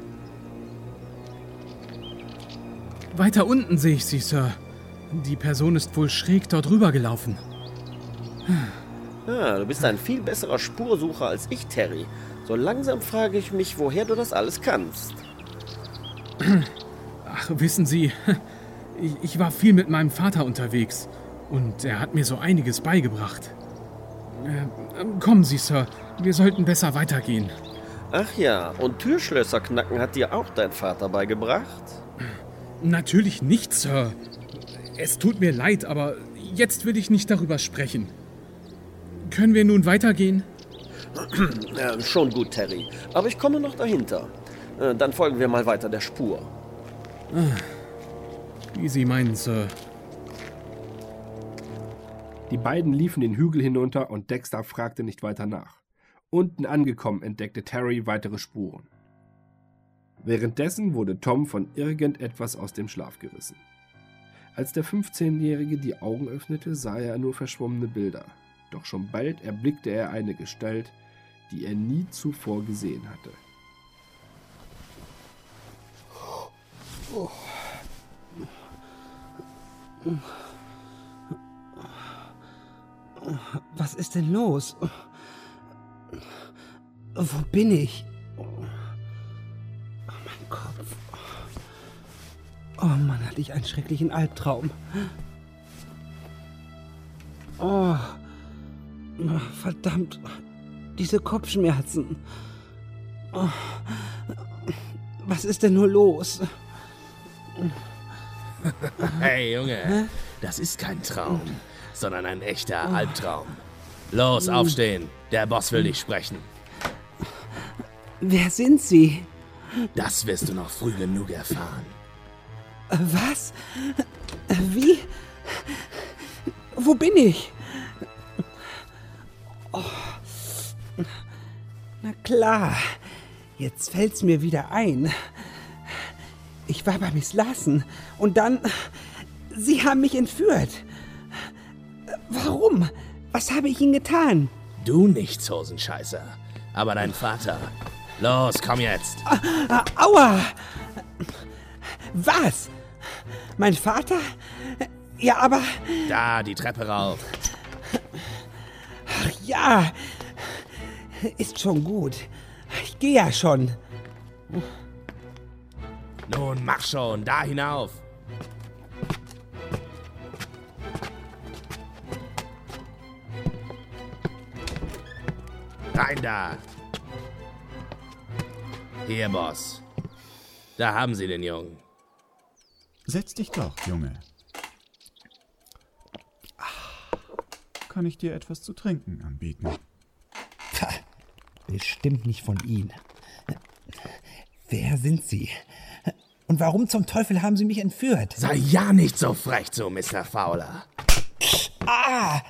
S4: Weiter unten sehe ich sie, Sir. Die Person ist wohl schräg dort rüber gelaufen.
S3: Ah, du bist ein viel besserer Spursucher als ich, Terry. So langsam frage ich mich, woher du das alles kannst.
S4: Ach, wissen Sie, ich, ich war viel mit meinem Vater unterwegs und er hat mir so einiges beigebracht. Äh, kommen Sie, Sir, wir sollten besser weitergehen.
S3: Ach ja, und Türschlösser knacken hat dir auch dein Vater beigebracht?
S4: Natürlich nicht, Sir. Es tut mir leid, aber jetzt will ich nicht darüber sprechen. Können wir nun weitergehen?
S3: Ja, schon gut, Terry. Aber ich komme noch dahinter. Äh, dann folgen wir mal weiter der Spur.
S4: Wie Sie meinen, Sir.
S8: Die beiden liefen den Hügel hinunter und Dexter fragte nicht weiter nach. Unten angekommen entdeckte Terry weitere Spuren. Währenddessen wurde Tom von irgendetwas aus dem Schlaf gerissen. Als der fünfzehnjährige die Augen öffnete, sah er nur verschwommene Bilder. Doch schon bald erblickte er eine Gestalt, die er nie zuvor gesehen hatte.
S5: Was ist denn los? Wo bin ich? Oh, mein Kopf. Oh Mann, hatte ich einen schrecklichen Albtraum. Oh, verdammt, diese Kopfschmerzen. Oh, was ist denn nur los?
S7: Hey, Junge,
S5: Hä?
S7: das ist kein Traum, sondern ein echter Albtraum. Los, aufstehen, der Boss will dich sprechen.
S5: Wer sind Sie?
S7: Das wirst du noch früh genug erfahren.
S5: Was? Wie? Wo bin ich? Oh. Na klar, jetzt fällt's mir wieder ein. Ich war bei Miss Larson und dann... Sie haben mich entführt. Warum? Was habe ich Ihnen getan?
S7: Du nicht, Hosenscheißer. Aber dein Vater. Los, komm jetzt.
S5: Ah, aua! Was? Mein Vater? Ja, aber...
S7: Da, die Treppe rauf.
S5: Ach ja, ist schon gut. Ich gehe ja schon.
S7: Nun, mach schon, da hinauf. Rein da. Hier, Boss. Da haben Sie den Jungen.
S13: Setz dich doch, Junge. Kann ich dir etwas zu trinken anbieten?
S5: Bestimmt nicht von Ihnen. Wer sind Sie? Und warum zum Teufel haben Sie mich entführt?
S7: Sei ja nicht so frech zu, Mister Fowler.
S5: Ah!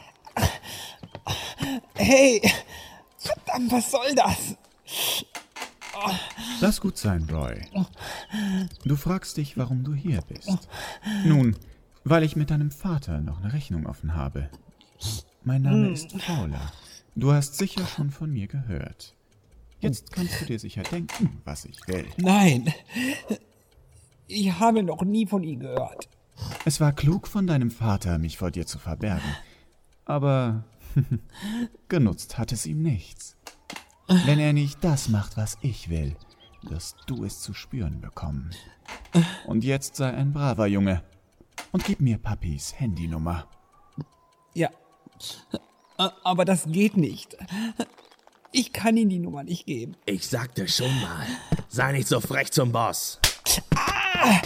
S5: Hey! Verdammt, was soll das?
S13: Oh. Lass gut sein, Roy. Du fragst dich, warum du hier bist. Nun, weil ich mit deinem Vater noch eine Rechnung offen habe. Mein Name ist Fowler. Du hast sicher schon von mir gehört. Jetzt kannst du dir sicher denken, was ich will.
S5: Nein, ich habe noch nie von ihm gehört.
S13: Es war klug von deinem Vater, mich vor dir zu verbergen. Aber genutzt hat es ihm nichts. Wenn er nicht das macht, was ich will, wirst du es zu spüren bekommen. Und jetzt sei ein braver Junge und gib mir Papis Handynummer.
S5: Ja, aber das geht nicht. Ich kann Ihnen die Nummer nicht geben.
S7: Ich sagte schon mal, sei nicht so frech zum Boss.
S5: Ah!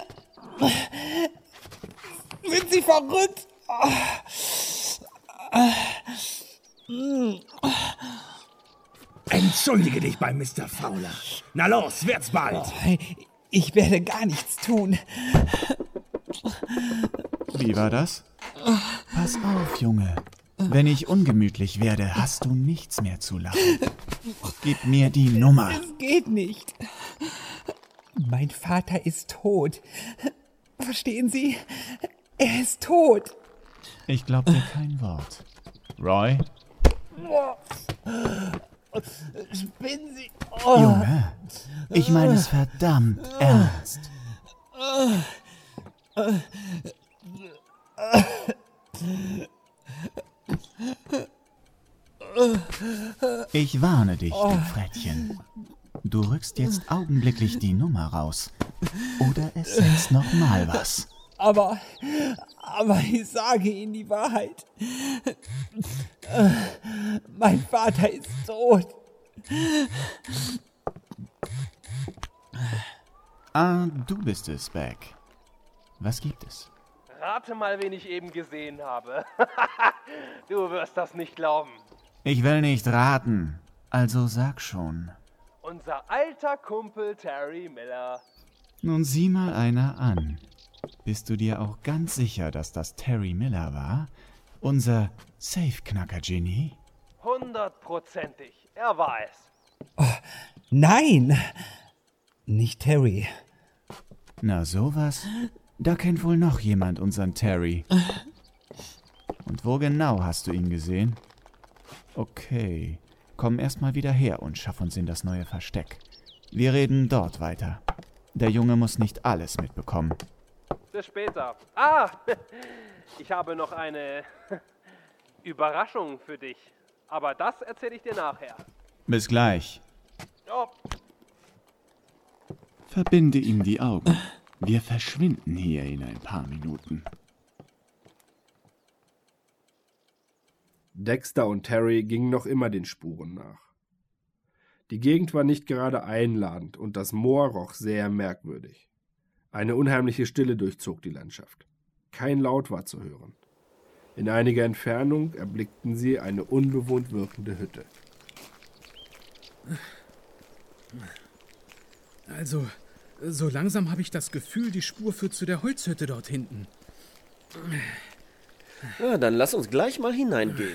S5: Sind Sie verrückt?
S7: Entschuldige dich bei Mister Fowler. Na los, wird's bald.
S5: Ich werde gar nichts tun.
S13: Wie war das? Pass auf, Junge. Wenn ich ungemütlich werde, hast du nichts mehr zu lachen. Gib mir die Nummer.
S5: Es geht nicht. Mein Vater ist tot. Verstehen Sie? Er ist tot.
S13: Ich glaub dir kein Wort. Roy?
S5: Spinnen Sie? Oh.
S13: Junge, ich meine es verdammt ernst. Ich warne dich, du Frettchen. Du rückst jetzt augenblicklich die Nummer raus. Oder es setzt noch mal was.
S5: Aber, aber ich sage Ihnen die Wahrheit. Mein Vater ist tot.
S13: Ah, du bist es, Beck. Was gibt es?
S12: Rate mal, wen ich eben gesehen habe. Du wirst das nicht glauben.
S13: Ich will nicht raten, also sag schon.
S12: Unser alter Kumpel Terry Miller.
S13: Nun sieh mal einer an. Bist du dir auch ganz sicher, dass das Terry Miller war? Unser Safe-Knacker-Genie?
S12: Hundertprozentig. Er war es.
S5: Oh, nein! Nicht Terry.
S13: Na sowas? Da kennt wohl noch jemand unseren Terry. Und wo genau hast du ihn gesehen? Okay, komm erst mal wieder her und schaff uns in das neue Versteck. Wir reden dort weiter. Der Junge muss nicht alles mitbekommen.
S12: Bis später. Ah, ich habe noch eine Überraschung für dich. Aber das erzähle ich dir nachher.
S13: Bis gleich.
S12: Oh.
S13: Verbinde ihm die Augen. Wir verschwinden hier in ein paar Minuten.
S8: Dexter und Terry gingen noch immer den Spuren nach. Die Gegend war nicht gerade einladend und das Moor roch sehr merkwürdig. Eine unheimliche Stille durchzog die Landschaft. Kein Laut war zu hören. In einiger Entfernung erblickten sie eine unbewohnt wirkende Hütte.
S4: Also, so langsam habe ich das Gefühl, die Spur führt zu der Holzhütte dort hinten.
S3: Ja, dann lass uns gleich mal hineingehen.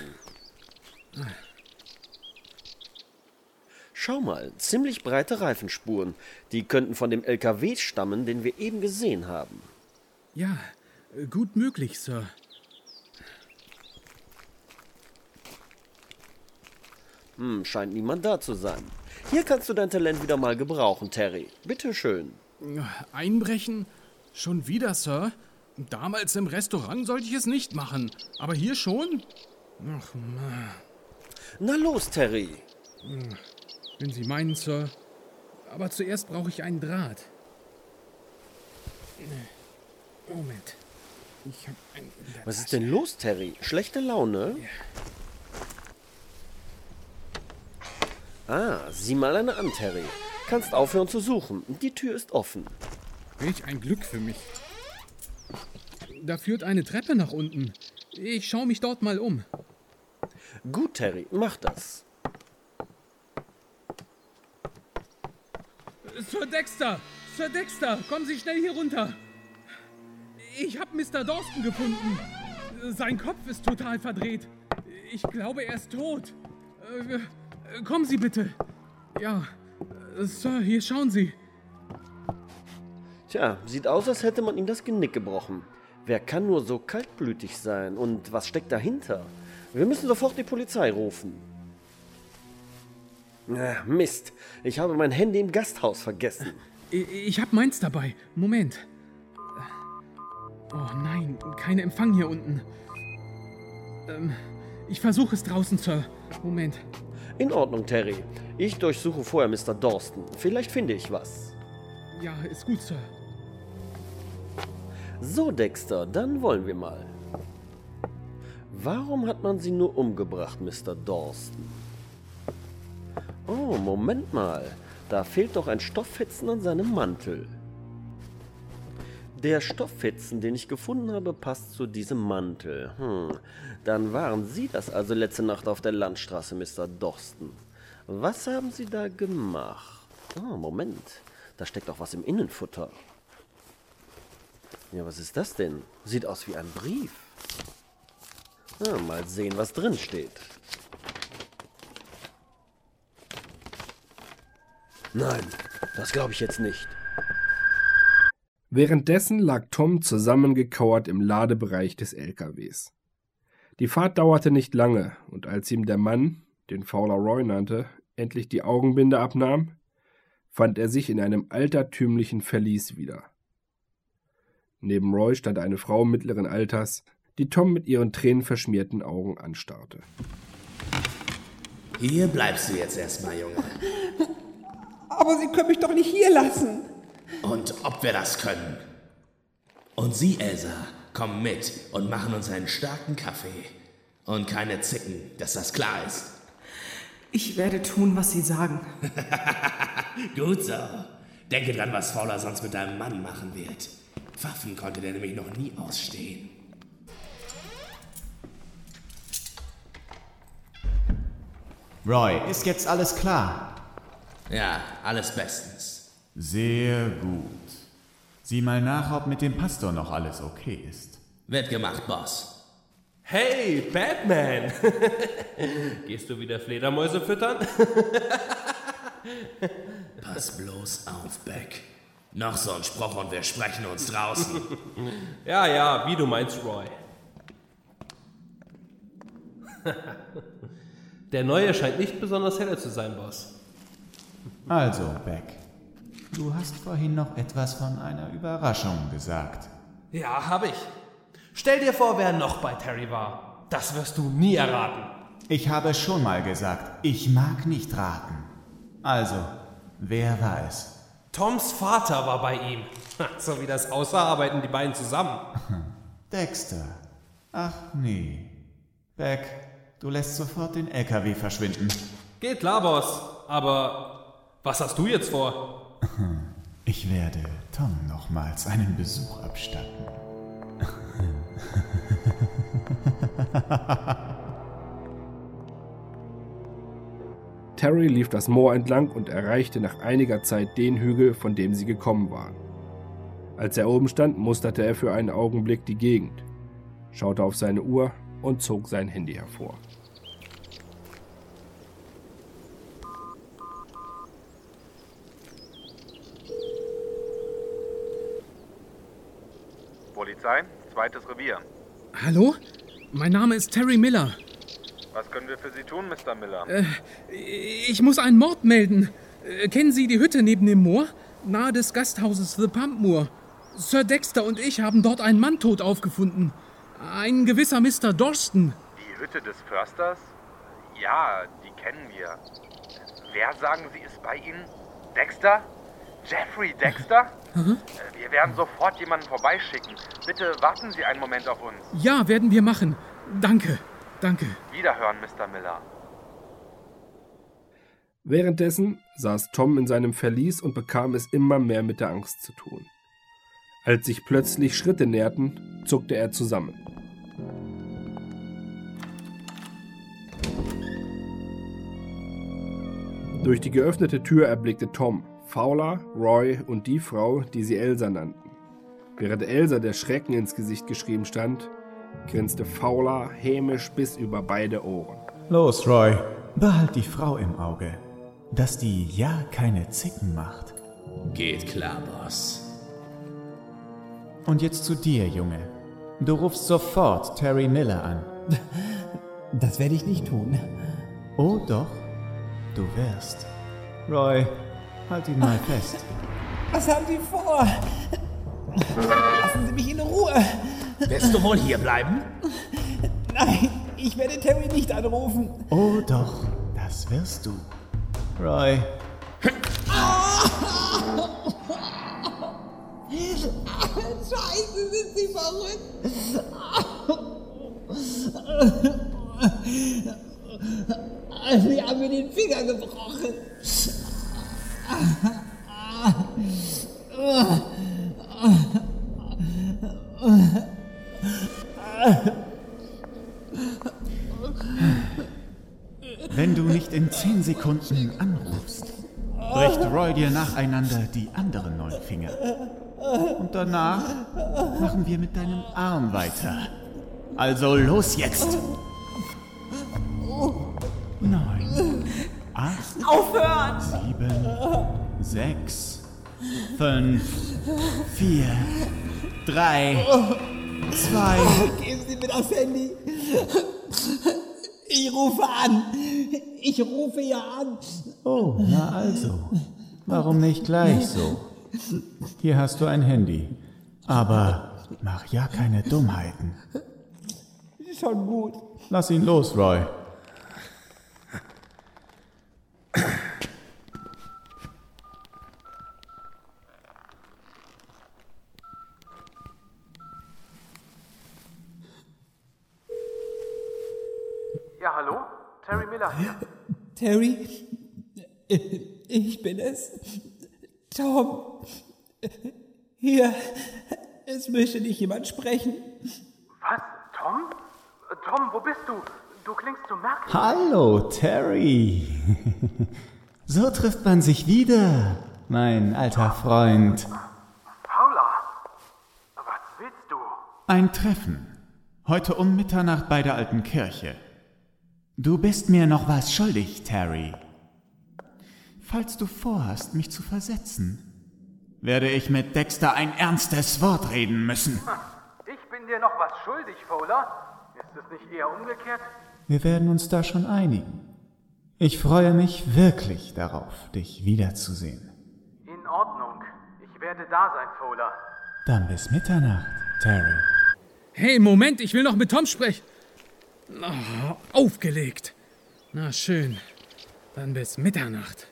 S3: Schau mal, ziemlich breite Reifenspuren. Die könnten von dem L K W stammen, den wir eben gesehen haben.
S4: Ja, Gut möglich, Sir.
S3: Hm, scheint niemand da zu sein. Hier kannst du dein Talent wieder mal gebrauchen, Terry. Bitte schön.
S4: Einbrechen? Schon wieder, Sir? Damals im Restaurant sollte ich es nicht machen. Aber hier schon? Ach, Mann.
S3: Na los, Terry.
S4: Wenn Sie meinen, Sir. Aber zuerst brauche ich einen Draht. Moment. Ich hab einen in der
S3: Was ist denn los, Terry? Schlechte Laune? Ah, sieh mal eine an, Terry. Kannst aufhören zu suchen. Die Tür ist offen.
S4: Welch ein Glück für mich. Da führt eine Treppe nach unten. Ich schaue mich dort mal um.
S3: Gut, Terry, mach das.
S4: Sir Dexter! Sir Dexter! Kommen Sie schnell hier runter! Ich habe Mister Dawson gefunden. Sein Kopf ist total verdreht. Ich glaube, er ist tot. Äh, kommen Sie bitte. Ja, Sir, hier schauen Sie.
S3: Tja, sieht aus, als hätte man ihm das Genick gebrochen. Wer kann nur so kaltblütig sein? Und was steckt dahinter? Wir müssen sofort die Polizei rufen. Ah, Mist, ich habe mein Handy im Gasthaus vergessen.
S4: Ich, ich habe meins dabei. Moment. Oh nein, kein Empfang hier unten. Ähm, ich versuche es draußen, Sir. Moment.
S3: In Ordnung, Terry. Ich durchsuche vorher Mister Dawson. Vielleicht finde ich was.
S4: Ja, ist gut, Sir.
S3: So, Dexter, dann wollen wir mal. Warum hat man sie nur umgebracht, Mister Dawson? Oh, Moment mal. Da fehlt doch ein Stofffetzen an seinem Mantel. Der Stofffetzen, den ich gefunden habe, passt zu diesem Mantel. Hm, dann waren Sie das also letzte Nacht auf der Landstraße, Mister Dawson. Was haben Sie da gemacht? Oh, Moment. Da steckt doch was im Innenfutter. Ja, was ist das denn? Sieht aus wie ein Brief. Ah, mal sehen, was drin steht. Nein, das glaube ich jetzt nicht.
S8: Währenddessen lag Tom zusammengekauert im Ladebereich des L K Ws. Die Fahrt dauerte nicht lange, und als ihm der Mann, den Fowler Roy nannte, endlich die Augenbinde abnahm, fand er sich in einem altertümlichen Verlies wieder. Neben Roy stand eine Frau mittleren Alters, die Tom mit ihren tränenverschmierten Augen anstarrte.
S7: Hier bleibst du jetzt erstmal, Junge.
S5: Aber Sie können mich doch nicht hier lassen.
S7: Und ob wir das können. Und Sie, Elsa, kommen mit und machen uns einen starken Kaffee. Und keine Zicken, dass das klar ist.
S14: Ich werde tun, was Sie sagen.
S7: Gut so. Denke dran, was Fowler sonst mit deinem Mann machen wird. Waffen konnte der nämlich noch nie ausstehen.
S13: Roy, ist jetzt alles klar?
S7: Ja, alles bestens.
S13: Sehr gut. Sieh mal nach, ob mit dem Pastor noch alles okay ist.
S7: Wird gemacht, Boss.
S12: Hey, Batman! Gehst du wieder Fledermäuse füttern?
S7: Pass bloß auf, Beck. Noch so ein Spruch und wir sprechen uns draußen.
S12: Ja, ja, wie du meinst, Roy. Der Neue scheint nicht besonders helle zu sein, Boss.
S13: Also, Beck, du hast vorhin noch etwas von einer Überraschung gesagt.
S12: Ja, hab ich. Stell dir vor, wer noch bei Terry war. Das wirst du nie erraten.
S13: Ich habe schon mal gesagt, ich mag nicht raten. Also, wer war es?
S12: Toms Vater war bei ihm. So wie das aussah, arbeiten die beiden zusammen.
S13: Dexter. Ach nee. Beck, du lässt sofort den L K W verschwinden.
S12: Geht klar, Boss. Aber was hast du jetzt vor?
S13: Ich werde Tom nochmals einen Besuch abstatten.
S8: Terry lief das Moor entlang und erreichte nach einiger Zeit den Hügel, von dem sie gekommen waren. Als er oben stand, musterte er für einen Augenblick die Gegend, schaute auf seine Uhr und zog sein Handy hervor.
S15: Polizei, zweites Revier.
S4: Hallo? Mein Name ist Terry Miller.
S15: Was können wir für Sie tun, Mister Miller?
S4: Äh, ich muss einen Mord melden. Äh, kennen Sie die Hütte neben dem Moor? Nahe des Gasthauses The Pump Moor. Sir Dexter und ich haben dort einen Mann tot aufgefunden. Ein gewisser Mister Dorston.
S15: Die Hütte des Försters? Ja, die kennen wir. Wer, sagen Sie, ist bei Ihnen? Dexter? Jeffrey Dexter?
S4: Mhm.
S15: Wir werden sofort jemanden vorbeischicken. Bitte warten Sie einen Moment auf uns.
S4: Ja, werden wir machen. Danke, danke.
S15: Wiederhören, Mister Miller.
S8: Währenddessen saß Tom in seinem Verlies und bekam es immer mehr mit der Angst zu tun. Als sich plötzlich Schritte näherten, zuckte er zusammen. Durch die geöffnete Tür erblickte Tom Fowler, Roy und die Frau, die sie Elsa nannten. Während Elsa der Schrecken ins Gesicht geschrieben stand, grinste Fowler hämisch bis über beide Ohren.
S13: Los, Roy, behalt die Frau im Auge, dass die ja keine Zicken macht.
S7: Geht klar, Boss.
S13: Und jetzt zu dir, Junge. Du rufst sofort Terry Miller an.
S16: Das werde ich nicht tun.
S13: Oh doch, du wirst. Roy, halt ihn mal fest.
S16: Was haben Sie vor? Lassen Sie mich in Ruhe.
S7: Wirst du wohl hier bleiben?
S16: Nein, ich werde Terry nicht anrufen.
S13: Oh doch, das wirst du. Roy.
S16: Scheiße, sind Sie verrückt. Sie haben mir den Finger gebrochen.
S13: Wenn du nicht in zehn Sekunden anrufst, bricht Roy dir nacheinander die anderen neun Finger. Und danach machen wir mit deinem Arm weiter. Also los jetzt! Neun, acht,
S16: Aufhören!
S13: sieben, sechs, fünf, vier, drei, zwei...
S16: Geben Sie mir das Handy! Ich rufe an! Ich rufe ja an!
S13: Oh, na also. Warum nicht gleich so? Hier hast du ein Handy. Aber mach ja keine Dummheiten.
S16: Schon gut.
S13: Lass ihn los, Roy.
S12: Ja, hallo? Terry Miller hier.
S16: Terry? Ich bin es. Tom. Hier. Es möchte dich jemand sprechen.
S12: Was? Tom? Tom, wo bist du? Du klingst so merkwürdig.
S13: Hallo, Terry. So trifft man sich wieder, mein alter Freund.
S12: Paula, was willst du?
S13: Ein Treffen. Heute um Mitternacht bei der alten Kirche. Du bist mir noch was schuldig, Terry. Falls du vorhast, mich zu versetzen, werde ich mit Dexter ein ernstes Wort reden müssen.
S12: Ich bin dir noch was schuldig, Fowler. Ist es nicht eher umgekehrt?
S13: Wir werden uns da schon einigen. Ich freue mich wirklich darauf, dich wiederzusehen.
S12: In Ordnung. Ich werde da sein, Fowler.
S13: Dann bis Mitternacht, Terry.
S4: Hey, Moment, ich will noch mit Tom sprechen. Oh, aufgelegt. Na schön. Dann bis Mitternacht.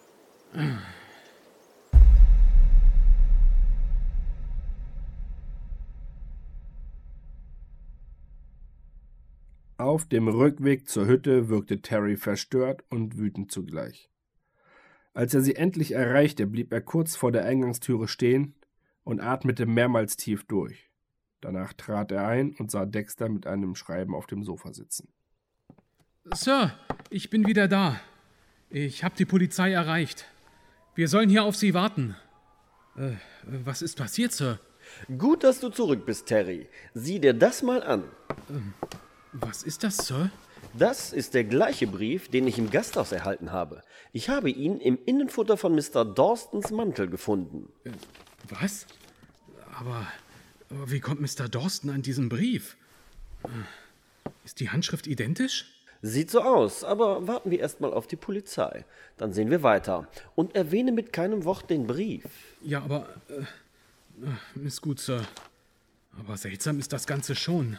S8: Auf dem Rückweg zur Hütte wirkte Terry verstört und wütend zugleich. Als er sie endlich erreichte, blieb er kurz vor der Eingangstüre stehen und atmete mehrmals tief durch. Danach trat er ein und sah Dexter mit einem Schreiben auf dem Sofa sitzen.
S4: Sir, ich bin wieder da. Ich habe die Polizei erreicht. Wir sollen hier auf Sie warten. Äh, was ist passiert, Sir?
S3: Gut, dass du zurück bist, Terry. Sieh dir das mal an.
S4: Ähm, was ist das, Sir?
S3: Das ist der gleiche Brief, den ich im Gasthaus erhalten habe. Ich habe ihn im Innenfutter von Mister Dorstons Mantel gefunden.
S4: Äh, was? Aber Aber wie kommt Mister Dawson an diesen Brief? Ist die Handschrift identisch?
S3: Sieht so aus, aber warten wir erst mal auf die Polizei. Dann sehen wir weiter. Und erwähne mit keinem Wort den Brief.
S4: Ja, aber... Äh, ist gut, Sir. Aber seltsam ist das Ganze schon.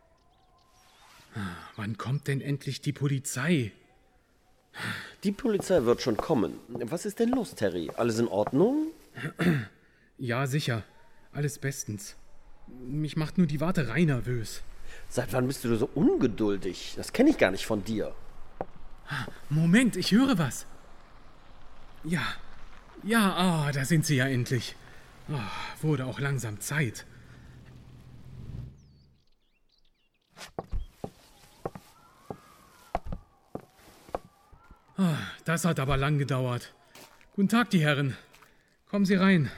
S4: Wann kommt denn endlich die Polizei?
S3: Die Polizei wird schon kommen. Was ist denn los, Terry? Alles in Ordnung?
S4: Ja, sicher. Alles bestens. Mich macht nur die Warterei nervös.
S3: Seit wann bist du so ungeduldig? Das kenne ich gar nicht von dir.
S4: Moment, ich höre was. Ja, ja, ah, da sind sie ja endlich. Oh, wurde auch langsam Zeit. Ah, das hat aber lang gedauert. Guten Tag, die Herren. Kommen Sie rein.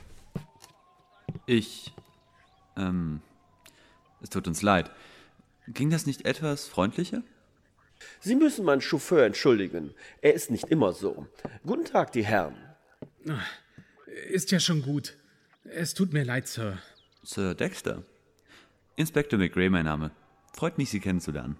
S17: Ich, ähm, es tut uns leid. Ging das nicht etwas freundlicher?
S3: Sie müssen meinen Chauffeur entschuldigen. Er ist nicht immer so. Guten Tag, die Herren.
S4: Ist ja schon gut. Es tut mir leid, Sir.
S17: Sir Dexter. Inspektor McRae, mein Name. Freut mich, Sie kennenzulernen.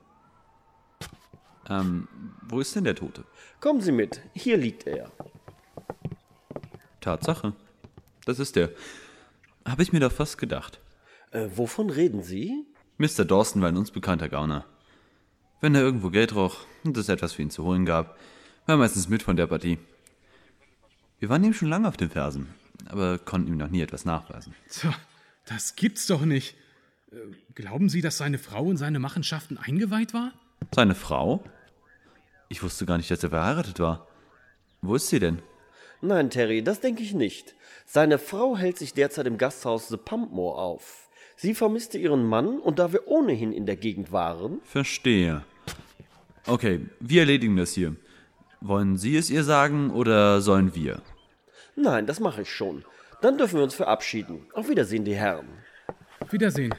S17: Ähm, wo ist denn der Tote?
S3: Kommen Sie mit. Hier liegt er.
S17: Tatsache. Das ist er. Habe ich mir doch fast gedacht.
S3: Äh, wovon reden Sie?
S17: Mister Dawson war ein uns bekannter Gauner. Wenn er irgendwo Geld roch und es etwas für ihn zu holen gab, war er meistens mit von der Partie. Wir waren ihm schon lange auf den Fersen, aber konnten ihm noch nie etwas nachweisen.
S4: Tja, das gibt's doch nicht. Äh, glauben Sie, dass seine Frau in seine Machenschaften eingeweiht war?
S17: Seine Frau? Ich wusste gar nicht, dass er verheiratet war. Wo ist sie denn?
S3: Nein, Terry, das denke ich nicht. Seine Frau hält sich derzeit im Gasthaus The Pumpmore auf. Sie vermisste ihren Mann und da wir ohnehin in der Gegend waren...
S17: Verstehe. Okay, wir erledigen das hier. Wollen Sie es ihr sagen oder sollen wir?
S3: Nein, das mache ich schon. Dann dürfen wir uns verabschieden. Auf Wiedersehen, die Herren.
S4: Wiedersehen.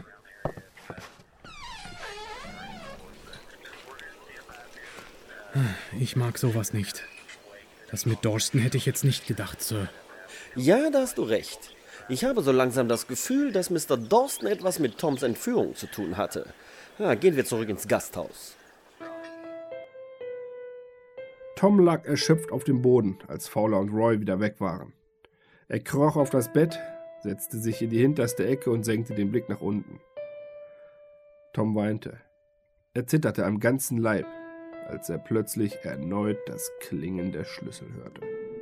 S4: Ich mag sowas nicht. Das mit Dawson hätte ich jetzt nicht gedacht, Sir.
S3: Ja, da hast du recht. Ich habe so langsam das Gefühl, dass Mister Dawson etwas mit Toms Entführung zu tun hatte. Ja, gehen wir zurück ins Gasthaus.
S8: Tom lag erschöpft auf dem Boden, als Fowler und Roy wieder weg waren. Er kroch auf das Bett, setzte sich in die hinterste Ecke und senkte den Blick nach unten. Tom weinte. Er zitterte am ganzen Leib, als er plötzlich erneut das Klingen der Schlüssel hörte.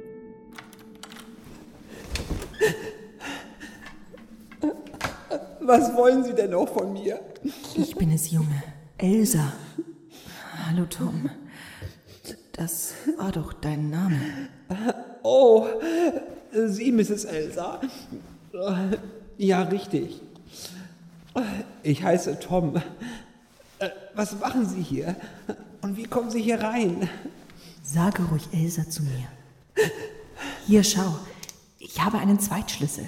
S5: Was wollen Sie denn noch von mir?
S14: Ich bin es, Junge. Elsa. Hallo, Tom. Das war doch dein Name.
S5: Oh, Sie, Misses Elsa. Ja, richtig. Ich heiße Tom. Was machen Sie hier? Und wie kommen Sie hier rein?
S14: Sage ruhig Elsa zu mir. Hier, schau. Ich habe einen Zweitschlüssel.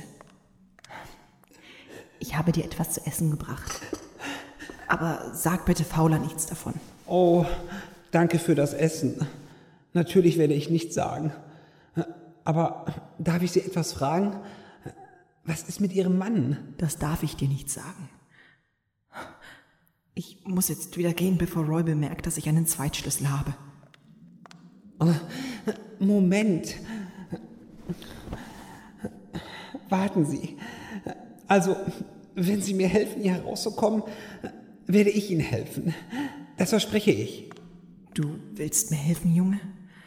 S14: Ich habe dir etwas zu essen gebracht. Aber sag bitte Fowler nichts davon.
S5: Oh, danke für das Essen. Natürlich werde ich nichts sagen. Aber darf ich Sie etwas fragen? Was ist mit Ihrem Mann?
S14: Das darf ich dir nicht sagen. Ich muss jetzt wieder gehen, bevor Roy bemerkt, dass ich einen Zweitschlüssel habe.
S5: Moment. Warten Sie. Also, wenn Sie mir helfen, hier rauszukommen, werde ich Ihnen helfen. Das verspreche ich.
S14: Du willst mir helfen, Junge?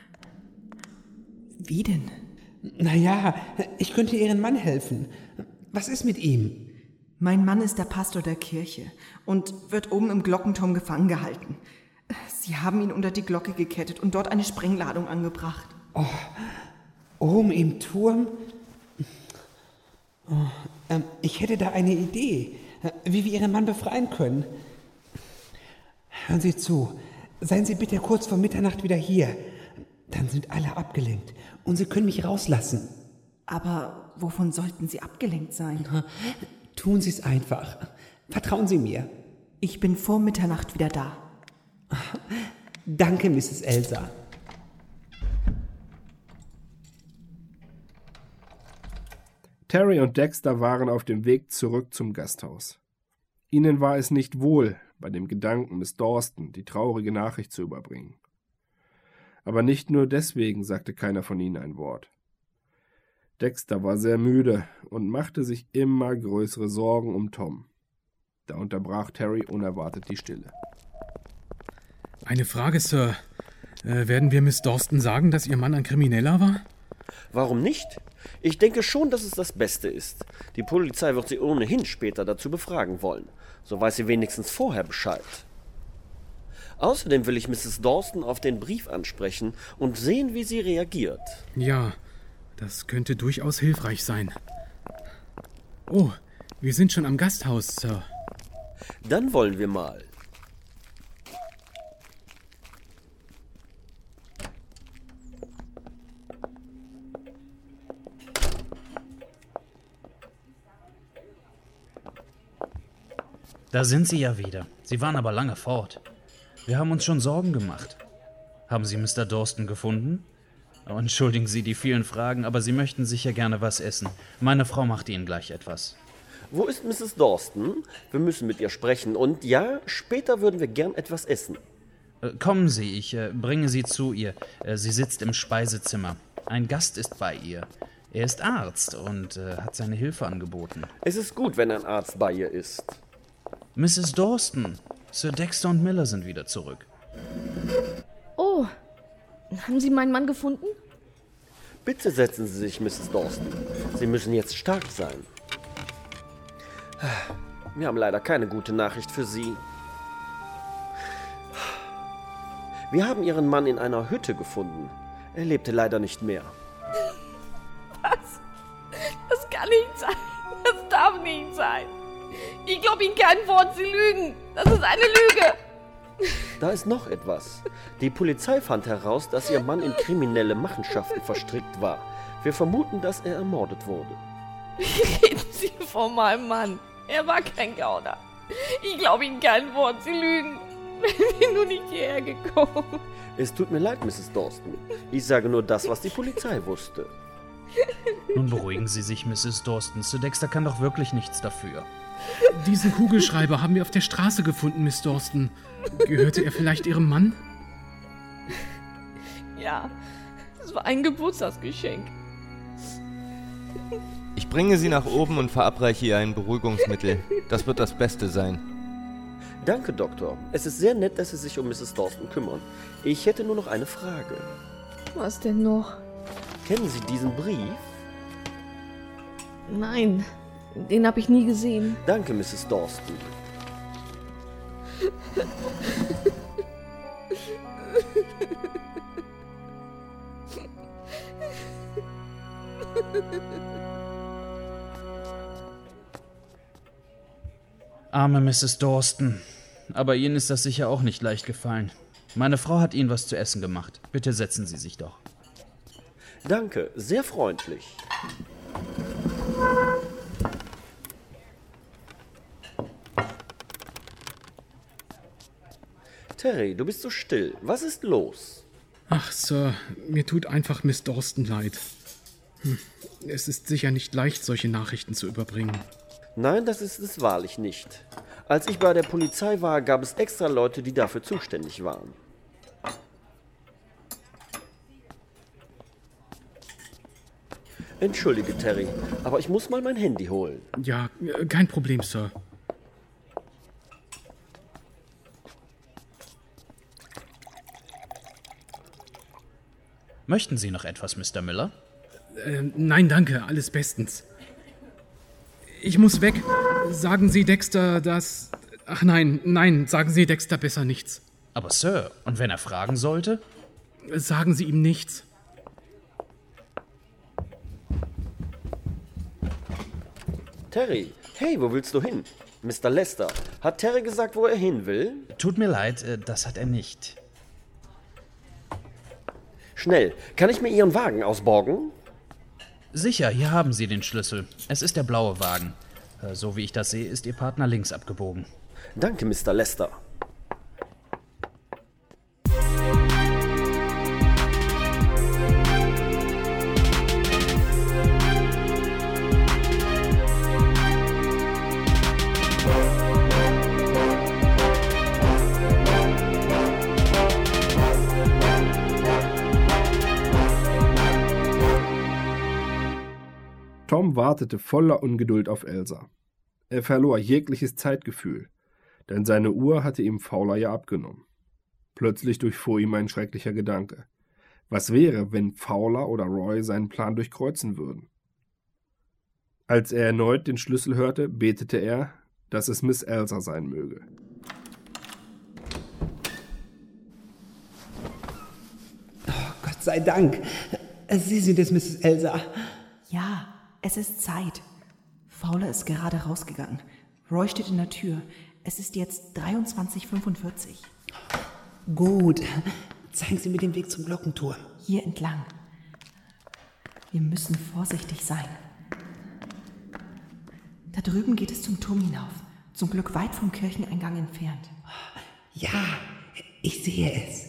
S14: Wie denn?
S5: Naja, ich könnte Ihren Mann helfen. Was ist mit ihm?
S14: Mein Mann ist der Pastor der Kirche und wird oben im Glockenturm gefangen gehalten. Sie haben ihn unter die Glocke gekettet und dort eine Sprengladung angebracht.
S5: Oh, oben im Turm? Oh, ähm, ich hätte da eine Idee, wie wir Ihren Mann befreien können. Hören Sie zu. Seien Sie bitte kurz vor Mitternacht wieder hier. Dann sind alle abgelenkt und Sie können mich rauslassen.
S14: Aber wovon sollten Sie abgelenkt sein?
S5: Tun Sie es einfach. Vertrauen Sie mir.
S14: Ich bin vor Mitternacht wieder da.
S5: Danke, Misses Elsa.
S8: Terry und Dexter waren auf dem Weg zurück zum Gasthaus. Ihnen war es nicht wohl, bei dem Gedanken, Miss Dawson die traurige Nachricht zu überbringen. Aber nicht nur deswegen sagte keiner von ihnen ein Wort. Dexter war sehr müde und machte sich immer größere Sorgen um Tom. Da unterbrach Terry unerwartet die Stille.
S4: Eine Frage, Sir. Äh, werden wir Miss Dawson sagen, dass ihr Mann ein Krimineller war?
S3: Warum nicht? Ich denke schon, dass es das Beste ist. Die Polizei wird sie ohnehin später dazu befragen wollen. So weiß sie wenigstens vorher Bescheid. Außerdem will ich Misses Dawson auf den Brief ansprechen und sehen, wie sie reagiert.
S4: Ja, das könnte durchaus hilfreich sein. Oh, wir sind schon am Gasthaus, Sir.
S3: Dann wollen wir mal.
S9: Da sind Sie ja wieder. Sie waren aber lange fort. Wir haben uns schon Sorgen gemacht. Haben Sie Mister Dawson gefunden? Oh, entschuldigen Sie die vielen Fragen, aber Sie möchten sicher gerne was essen. Meine Frau macht Ihnen gleich etwas.
S3: Wo ist Misses Dawson? Wir müssen mit ihr sprechen. Und ja, später würden wir gern etwas essen.
S9: Äh, kommen Sie, ich äh, bringe Sie zu ihr. Äh, sie sitzt im Speisezimmer. Ein Gast ist bei ihr. Er ist Arzt und äh, hat seine Hilfe angeboten.
S3: Es ist gut, wenn ein Arzt bei ihr ist.
S9: Misses Dawson, Sir Dexter und Miller sind wieder zurück.
S10: Oh, haben Sie meinen Mann gefunden?
S3: Bitte setzen Sie sich, Misses Dawson. Sie müssen jetzt stark sein. Wir haben leider keine gute Nachricht für Sie. Wir haben Ihren Mann in einer Hütte gefunden. Er lebte leider nicht mehr.
S10: Was? Das kann nicht sein. Das darf nicht sein. Ich glaube Ihnen kein Wort, Sie lügen. Das ist eine Lüge.
S3: Da ist noch etwas. Die Polizei fand heraus, dass Ihr Mann in kriminelle Machenschaften verstrickt war. Wir vermuten, dass er ermordet wurde.
S10: Wie reden Sie von meinem Mann? Er war kein Gauner. Ich glaube Ihnen kein Wort, Sie lügen. Wären Sie nur nicht hierher gekommen.
S3: Es tut mir leid, Misses Dawson. Ich sage nur das, was die Polizei wusste.
S9: Nun beruhigen Sie sich, Misses Dawson. Sir Dexter kann doch wirklich nichts dafür.
S4: Diesen Kugelschreiber haben wir auf der Straße gefunden, Miss Dawson. Gehörte er vielleicht Ihrem Mann?
S10: Ja, es war ein Geburtstagsgeschenk.
S18: Ich bringe Sie nach oben und verabreiche ihr ein Beruhigungsmittel. Das wird das Beste sein.
S3: Danke, Doktor. Es ist sehr nett, dass Sie sich um Misses Dawson kümmern. Ich hätte nur noch eine Frage.
S10: Was denn noch?
S3: Kennen Sie diesen Brief?
S10: Nein, den habe ich nie gesehen.
S3: Danke, Misses Dawson.
S9: Arme Misses Dawson. Aber Ihnen ist das sicher auch nicht leicht gefallen. Meine Frau hat Ihnen was zu essen gemacht. Bitte setzen Sie sich doch.
S3: Danke, sehr freundlich. Terry, du bist so still. Was ist los?
S4: Ach, Sir, mir tut einfach Miss Dawson leid. Hm. Es ist sicher nicht leicht, solche Nachrichten zu überbringen.
S3: Nein, das ist es wahrlich nicht. Als ich bei der Polizei war, gab es extra Leute, die dafür zuständig waren. Entschuldige, Terry, aber ich muss mal mein Handy holen.
S4: Ja, kein Problem, Sir.
S9: Möchten Sie noch etwas, Mister Miller?
S4: Äh, nein, danke, alles bestens. Ich muss weg. Sagen Sie Dexter, dass... Ach nein, nein, sagen Sie Dexter besser nichts.
S9: Aber Sir, und wenn er fragen sollte?
S4: Sagen Sie ihm nichts.
S3: Terry, hey, wo willst du hin? Mister Lester, hat Terry gesagt, wo er hin will?
S9: Tut mir leid, das hat er nicht.
S3: Schnell, kann ich mir Ihren Wagen ausborgen?
S9: Sicher, hier haben Sie den Schlüssel. Es ist der blaue Wagen. So wie ich das sehe, ist Ihr Partner links abgebogen.
S3: Danke, Mister Lester.
S8: wartete voller Ungeduld auf Elsa. Er verlor jegliches Zeitgefühl, denn seine Uhr hatte ihm Fowler ja abgenommen. Plötzlich durchfuhr ihm ein schrecklicher Gedanke. Was wäre, wenn Fowler oder Roy seinen Plan durchkreuzen würden? Als er erneut den Schlüssel hörte, betete er, dass es Miss Elsa sein möge.
S5: Oh, Gott sei Dank. Sie sind es, Misses Elsa.
S14: Ja, es ist Zeit. Fowler ist gerade rausgegangen. Roy steht in der Tür. Es ist jetzt dreiundzwanzig Uhr fünfundvierzig.
S5: Gut. Zeigen Sie mir den Weg zum Glockenturm.
S14: Hier entlang. Wir müssen vorsichtig sein. Da drüben geht es zum Turm hinauf. Zum Glück weit vom Kircheneingang entfernt.
S5: Ja, ich sehe es.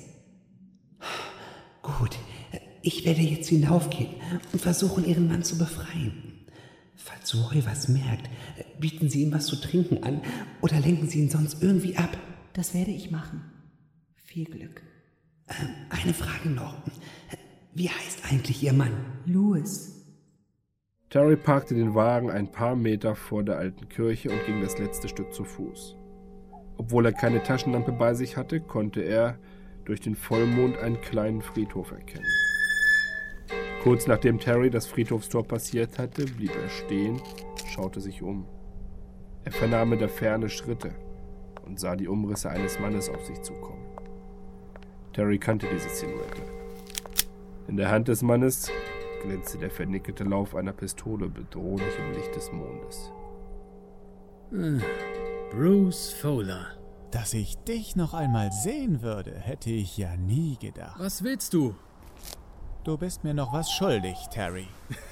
S5: Gut, ich werde jetzt hinaufgehen und versuchen, Ihren Mann zu befreien. Falls Roy was merkt, bieten Sie ihm was zu trinken an oder lenken Sie ihn sonst irgendwie ab.
S14: Das werde ich machen. Viel Glück.
S5: Ähm, eine Frage noch. Wie heißt eigentlich Ihr Mann?
S14: Louis.
S8: Terry parkte den Wagen ein paar Meter vor der alten Kirche und ging das letzte Stück zu Fuß. Obwohl er keine Taschenlampe bei sich hatte, konnte er durch den Vollmond einen kleinen Friedhof erkennen. Kurz nachdem Terry das Friedhofstor passiert hatte, blieb er stehen, schaute sich um. Er vernahm in der Ferne Schritte und sah die Umrisse eines Mannes auf sich zukommen. Terry kannte diese Silhouette. In der Hand des Mannes glänzte der vernickelte Lauf einer Pistole bedrohlich im Licht des Mondes.
S19: Hm. Bruce Fowler.
S13: Dass ich dich noch einmal sehen würde, hätte ich ja nie gedacht.
S4: Was willst du?
S13: Du bist mir noch was schuldig, Terry.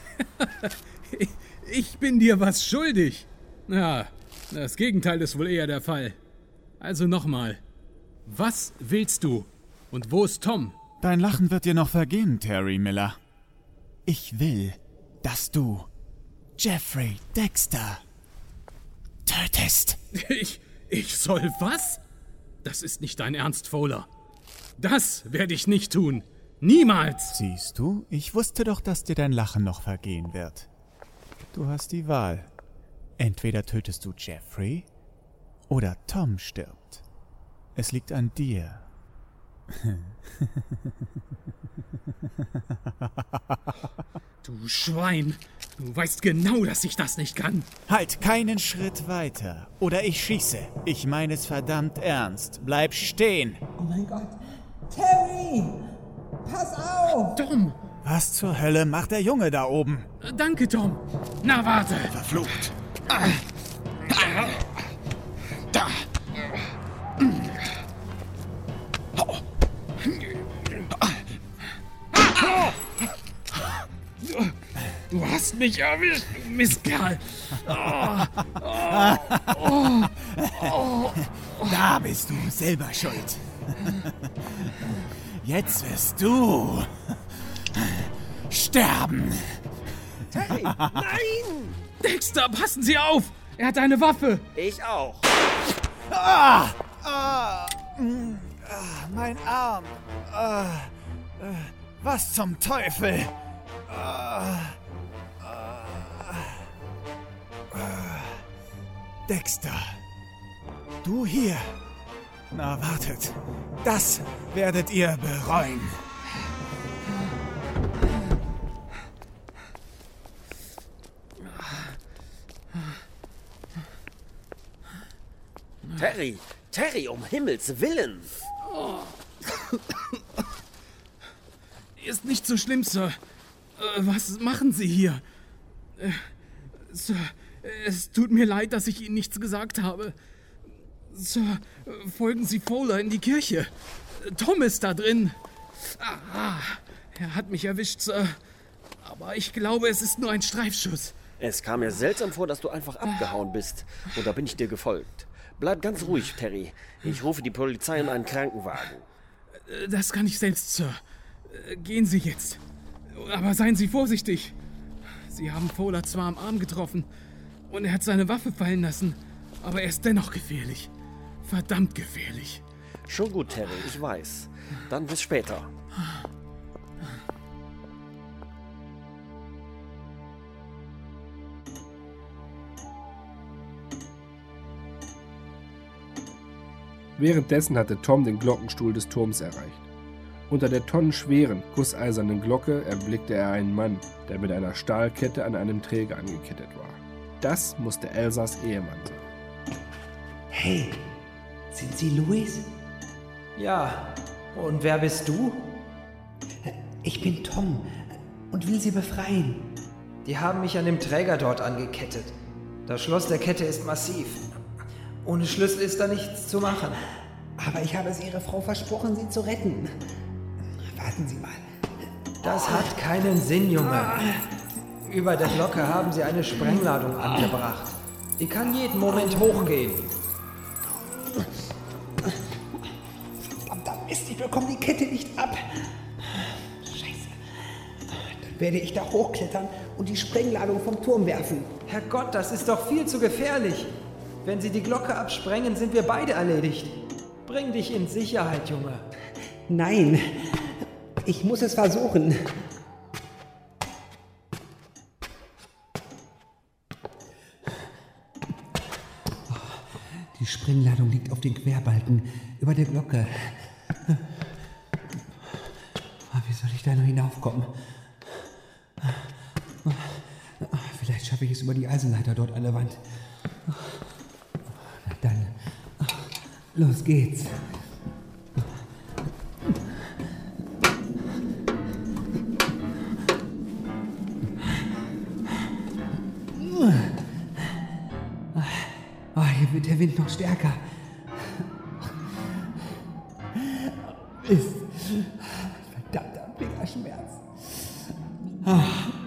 S4: Ich bin dir was schuldig? Ja, das Gegenteil ist wohl eher der Fall. Also nochmal. Was willst du? Und wo ist Tom?
S13: Dein Lachen wird dir noch vergehen, Terry Miller. Ich will, dass du Jeffrey Dexter tötest.
S4: Ich, ich soll was? Das ist nicht dein Ernst, Fowler. Das werde ich nicht tun. Niemals!
S13: Siehst du, ich wusste doch, dass dir dein Lachen noch vergehen wird. Du hast die Wahl. Entweder tötest du Jeffrey oder Tom stirbt. Es liegt an dir.
S4: Du Schwein! Du weißt genau, dass ich das nicht kann.
S13: Halt keinen Schritt weiter, oder ich schieße. Ich meine es verdammt ernst. Bleib stehen.
S16: Oh mein Gott. Terry! Pass auf!
S4: Tom!
S13: Was zur Hölle macht der Junge da oben?
S4: Danke, Tom. Na, warte.
S13: Verflucht.
S4: Da. Du hast mich erwischt, Mistkerl. Oh, oh, oh,
S13: oh, oh. Da bist du selber schuld. Jetzt wirst du sterben.
S3: Hey, nein!
S4: Dexter, passen Sie auf! Er hat eine Waffe.
S3: Ich auch.
S13: Ah, ah, ah, mein Arm. Ah, was zum Teufel? Ah, ah, ah. Dexter, du hier. Na, wartet. Das werdet ihr bereuen.
S3: Terry, Terry, um Himmels Willen.
S4: Oh. Ist nicht so schlimm, Sir. Was machen Sie hier? Sir, es tut mir leid, dass ich Ihnen nichts gesagt habe. Sir, folgen Sie Fowler in die Kirche. Tom ist da drin. Ah, er hat mich erwischt, Sir. Aber ich glaube, es ist nur ein Streifschuss.
S3: Es kam mir seltsam vor, dass du einfach abgehauen bist. Und da bin ich dir gefolgt. Bleib ganz ruhig, Terry. Ich rufe die Polizei und einen Krankenwagen.
S4: Das kann ich selbst, Sir. Gehen Sie jetzt. Aber seien Sie vorsichtig. Sie haben Fowler zwar am Arm getroffen und er hat seine Waffe fallen lassen, aber er ist dennoch gefährlich. Verdammt gefährlich.
S3: Schon gut, Terry, ich weiß. Dann bis später.
S8: Währenddessen hatte Tom den Glockenstuhl des Turms erreicht. Unter der tonnenschweren, gusseisernen Glocke erblickte er einen Mann, der mit einer Stahlkette an einem Träger angekettet war. Das musste Elsas Ehemann sein.
S5: Hey, sind Sie Louis?
S16: Ja, und wer bist du?
S5: Ich bin Tom und will Sie befreien.
S16: Die haben mich an dem Träger dort angekettet. Das Schloss der Kette ist massiv. Ohne Schlüssel ist da nichts zu machen.
S5: Aber ich habe es Ihrer Frau versprochen, Sie zu retten. Warten Sie mal.
S16: Das hat keinen Sinn, Junge. Über der Glocke haben sie eine Sprengladung angebracht. Die kann jeden Moment hochgehen.
S5: Verdammt Mist, ich bekomme die Kette nicht ab. Scheiße. Dann werde ich da hochklettern und die Sprengladung vom Turm werfen.
S16: Herrgott, das ist doch viel zu gefährlich. Wenn sie die Glocke absprengen, sind wir beide erledigt. Bring dich in Sicherheit, Junge.
S5: Nein, ich muss es versuchen. Die Sprengladung liegt auf den Querbalken über der Glocke. Wie soll ich da noch hinaufkommen? Vielleicht schaffe ich es über die Eisenleiter dort an der Wand. Na dann, los geht's. Oh, hier wird der Wind noch stärker. Mist. Verdammter Fingerschmerz. Oh.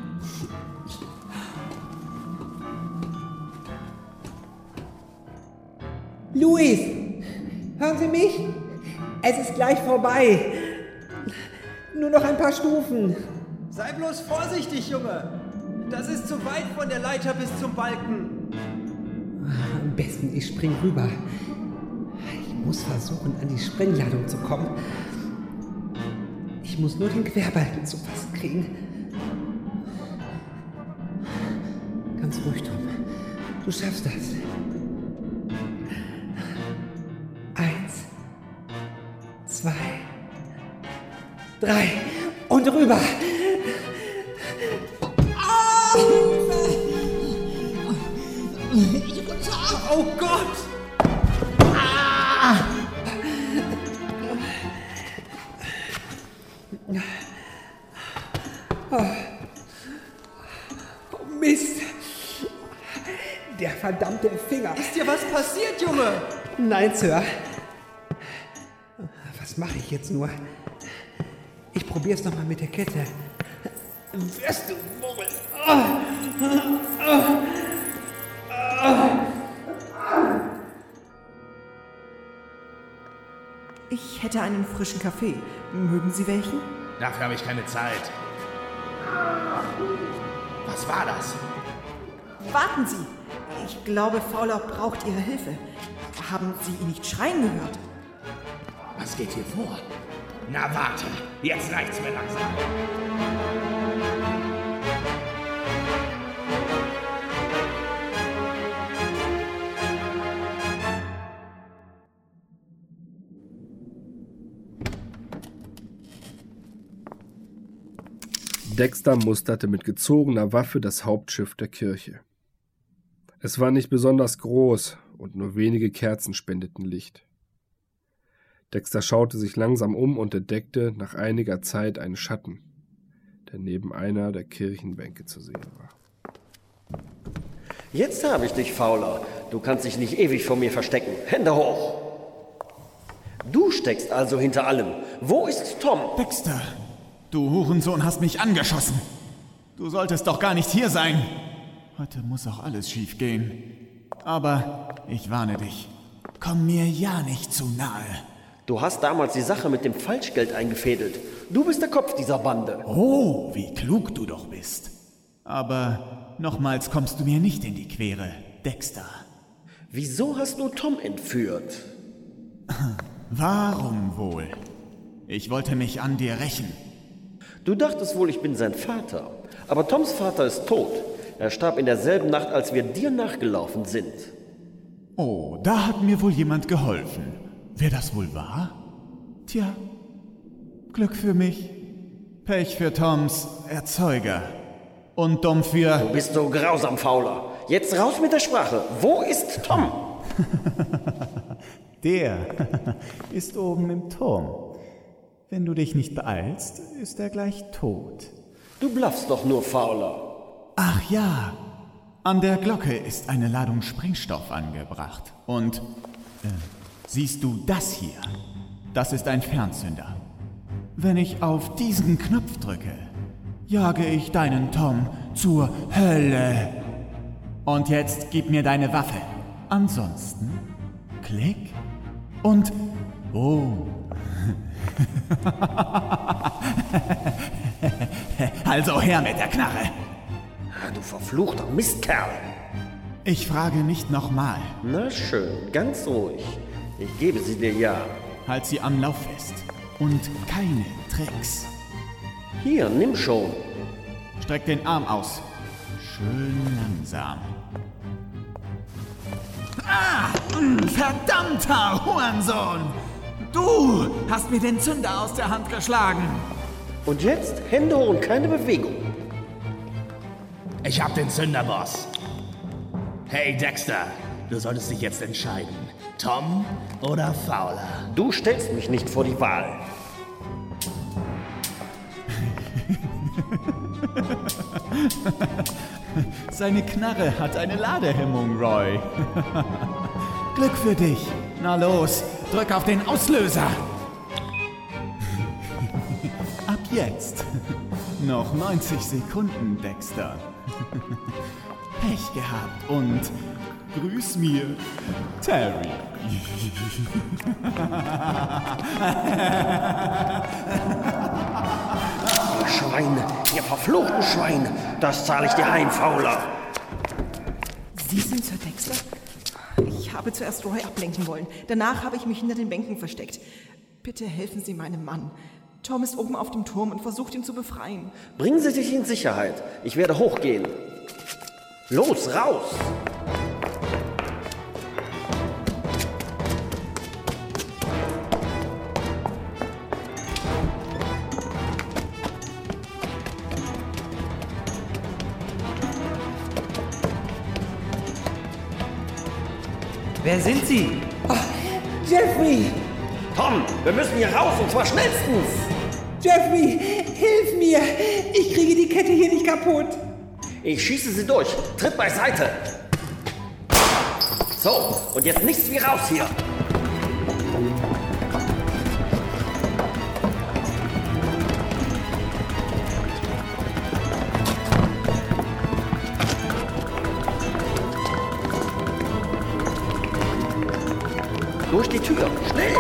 S5: Louis, hören Sie mich? Es ist gleich vorbei. Nur noch ein paar Stufen.
S16: Sei bloß vorsichtig, Junge. Das ist zu weit von der Leiter bis zum Balken.
S5: Am besten, ich spring rüber. Ich muss versuchen, an die Sprengladung zu kommen. Ich muss nur den Querbalken zu fassen kriegen. Ganz ruhig, Tom. Du schaffst das. Eins, zwei, drei und rüber.
S16: Oh Gott!
S5: Ah! Oh. Oh Mist! Der verdammte Finger!
S16: Ist dir was passiert, Junge?
S5: Nein, Sir. Was mache ich jetzt nur? Ich probier's nochmal mit der Kette. Wirst du Muggel! Oh. Oh. Oh.
S14: Ich hätte einen frischen Kaffee. Mögen Sie welchen?
S20: Dafür habe ich keine Zeit. Was war das?
S14: Warten Sie! Ich glaube, Fowler braucht Ihre Hilfe. Haben Sie ihn nicht schreien gehört?
S20: Was geht hier vor? Na warte, jetzt reicht's mir langsam.
S8: Dexter musterte mit gezogener Waffe das Hauptschiff der Kirche. Es war nicht besonders groß und nur wenige Kerzen spendeten Licht. Dexter schaute sich langsam um und entdeckte nach einiger Zeit einen Schatten, der neben einer der Kirchenbänke zu sehen war.
S3: Jetzt habe ich dich, Fowler. Du kannst dich nicht ewig vor mir verstecken. Hände hoch! Du steckst also hinter allem. Wo ist Tom?
S13: Dexter, du Hurensohn hast mich angeschossen. Du solltest doch gar nicht hier sein. Heute muss auch alles schief gehen. Aber ich warne dich. Komm mir ja nicht zu nahe.
S3: Du hast damals die Sache mit dem Falschgeld eingefädelt. Du bist der Kopf dieser Bande.
S13: Oh, wie klug du doch bist. Aber nochmals kommst du mir nicht in die Quere, Dexter.
S3: Wieso hast du Tom entführt?
S13: Warum wohl? Ich wollte mich an dir rächen.
S3: Du dachtest wohl, ich bin sein Vater. Aber Toms Vater ist tot. Er starb in derselben Nacht, als wir dir nachgelaufen sind.
S13: Oh, da hat mir wohl jemand geholfen. Wer das wohl war? Tja, Glück für mich, Pech für Toms Erzeuger und dumm für...
S3: Du bist so grausam, Fauler. Jetzt raus mit der Sprache. Wo ist Tom?
S13: Der ist oben im Turm. Wenn du dich nicht beeilst, ist er gleich tot.
S3: Du bluffst doch nur, Fauler.
S13: Ach ja, an der Glocke ist eine Ladung Sprengstoff angebracht. Und äh, siehst du das hier? Das ist ein Fernzünder. Wenn ich auf diesen Knopf drücke, jage ich deinen Tom zur Hölle. Und jetzt gib mir deine Waffe. Ansonsten, klick und boom. Also her mit der Knarre.
S3: Du verfluchter Mistkerl.
S13: Ich frage nicht nochmal.
S3: Na schön, ganz ruhig. Ich gebe sie dir ja.
S13: Halt sie am Lauf fest. Und keine Tricks.
S3: Hier, nimm schon.
S13: Streck den Arm aus. Schön langsam. Ah, verdammter Hurensohn! Du hast mir den Zünder aus der Hand geschlagen.
S3: Und jetzt Hände hoch und keine Bewegung.
S20: Ich hab den Zünder, Boss. Hey, Dexter, du solltest dich jetzt entscheiden. Tom oder Fowler?
S3: Du stellst mich nicht vor die Wahl.
S13: Seine Knarre hat eine Ladehemmung, Roy. Glück für dich. Na los, drück auf den Auslöser. Ab jetzt. Noch neunzig Sekunden, Dexter. Pech gehabt und grüß mir, Terry.
S3: Ihr Schweine, ihr verfluchten Schweine, das zahle ich dir ein, Fauler.
S14: Sie sind Sir Dexter? Ich habe zuerst Roy ablenken wollen. Danach habe ich mich hinter den Bänken versteckt. Bitte helfen Sie meinem Mann. Tom ist oben auf dem Turm und versucht, ihn zu befreien.
S3: Bringen Sie sich in Sicherheit. Ich werde hochgehen. Los, raus!
S16: Wer sind Sie?
S3: Oh, Jeffrey! Tom, wir müssen hier raus und zwar schnellstens!
S5: Jeffrey, hilf mir! Ich kriege die Kette hier nicht kaputt!
S3: Ich schieße sie durch. Tritt beiseite. So, und jetzt nichts wie raus hier. Durch die Tür. Schnell!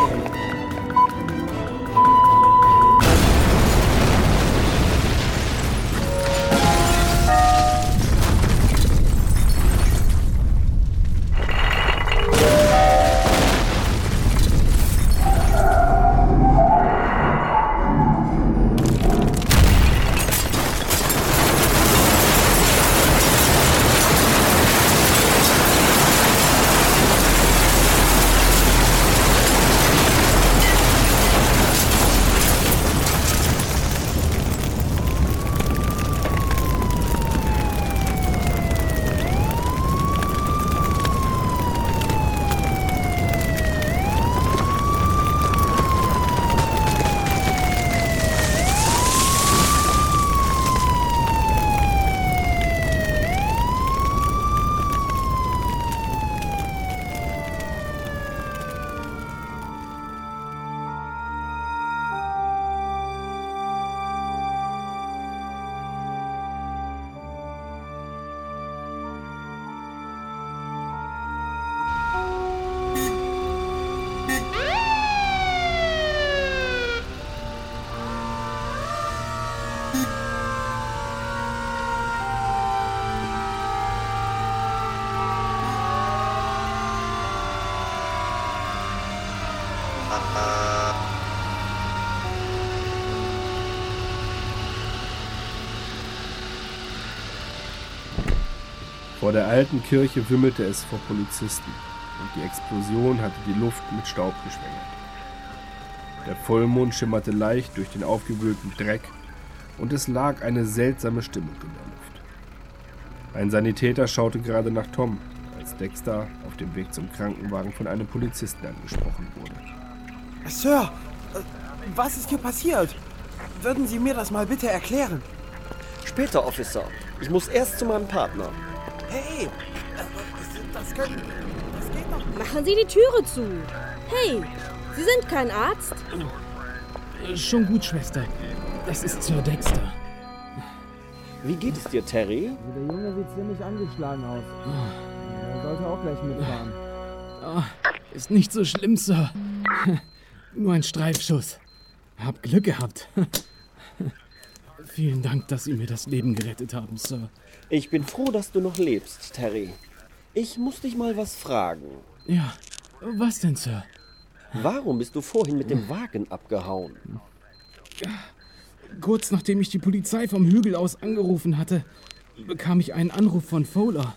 S8: Vor der alten Kirche wimmelte es vor Polizisten. und die Explosion hatte die Luft mit Staub geschwängert. Der Vollmond schimmerte leicht durch den aufgewühlten Dreck und es lag eine seltsame Stimmung in der Luft. Ein Sanitäter schaute gerade nach Tom, als Dexter auf dem Weg zum Krankenwagen von einem Polizisten angesprochen wurde.
S21: Sir, was ist hier passiert? Würden Sie mir das mal bitte erklären?
S3: Später, Officer. Ich muss erst zu meinem Partner.
S21: Hey, das können... Das geht doch nicht.
S22: Machen Sie die Türe zu. Hey, Sie sind kein Arzt?
S4: Schon gut, Schwester. Das ist Sir Dexter.
S3: Wie geht es dir, Terry?
S23: Der Junge sieht ziemlich angeschlagen aus. Er sollte auch gleich mitfahren.
S4: Oh, ist nicht so schlimm, Sir. Nur ein Streifschuss. Hab Glück gehabt. Vielen Dank, dass Sie mir das Leben gerettet haben, Sir.
S3: Ich bin froh, dass du noch lebst, Terry. Ich muss dich mal was fragen.
S4: Ja, was denn, Sir?
S3: Warum bist du vorhin mit dem Wagen abgehauen?
S4: Kurz nachdem ich die Polizei vom Hügel aus angerufen hatte, bekam ich einen Anruf von Fowler.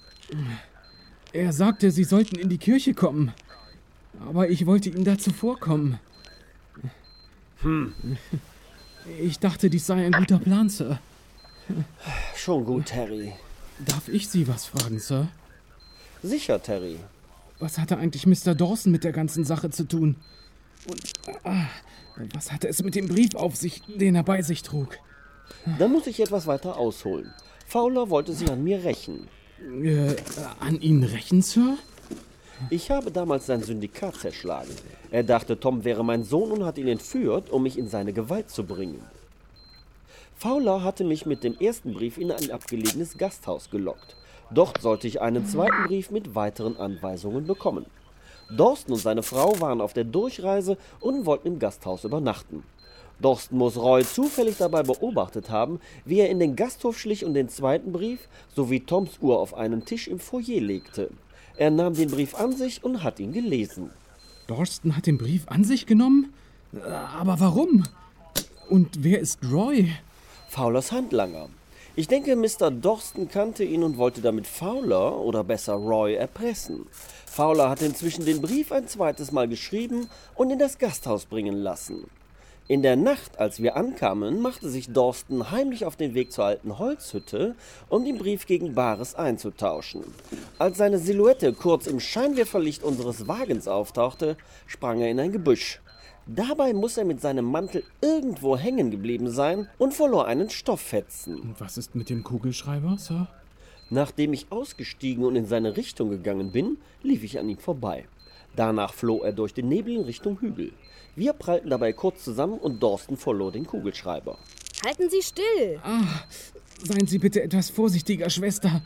S4: Er sagte, sie sollten in die Kirche kommen. Aber ich wollte ihm da zuvorkommen.
S3: Hm.
S4: Ich dachte, dies sei ein guter Plan, Sir.
S3: Schon gut, Terry.
S4: Darf ich Sie was fragen, Sir?
S3: Sicher, Terry.
S4: Was hatte eigentlich Mister Dawson mit der ganzen Sache zu tun? Und ah, was hatte es mit dem Brief auf sich, den er bei sich trug?
S3: Da muss ich etwas weiter ausholen. Fowler wollte sich an mir rächen.
S4: Äh, an Ihnen rächen, Sir?
S3: Ich habe damals sein Syndikat zerschlagen. Er dachte, Tom wäre mein Sohn und hat ihn entführt, um mich in seine Gewalt zu bringen. Fowler hatte mich mit dem ersten Brief in ein abgelegenes Gasthaus gelockt. Dort sollte ich einen zweiten Brief mit weiteren Anweisungen bekommen. Dawson und seine Frau waren auf der Durchreise und wollten im Gasthaus übernachten. Dawson muss Roy zufällig dabei beobachtet haben, wie er in den Gasthof schlich und den zweiten Brief sowie Toms Uhr auf einen Tisch im Foyer legte. Er nahm den Brief an sich und hat ihn gelesen.
S4: Dawson hat den Brief an sich genommen? Aber warum? Und wer ist Roy?
S3: Fowlers Handlanger. Ich denke, Mister Dawson kannte ihn und wollte damit Fowler, oder besser Roy, erpressen. Fowler hat inzwischen den Brief ein zweites Mal geschrieben und in das Gasthaus bringen lassen. In der Nacht, als wir ankamen, machte sich Dawson heimlich auf den Weg zur alten Holzhütte, um den Brief gegen Bares einzutauschen. Als seine Silhouette kurz im Scheinwerferlicht unseres Wagens auftauchte, sprang er in ein Gebüsch. Dabei muss er mit seinem Mantel irgendwo hängen geblieben sein und verlor einen Stofffetzen.
S4: Und was ist mit dem Kugelschreiber, Sir?
S3: Nachdem ich ausgestiegen und in seine Richtung gegangen bin, lief ich an ihm vorbei. Danach floh er durch den Nebel in Richtung Hügel. Wir prallten dabei kurz zusammen und Dawson verlor den Kugelschreiber.
S22: Halten Sie still!
S4: Ah, seien Sie bitte etwas vorsichtiger, Schwester.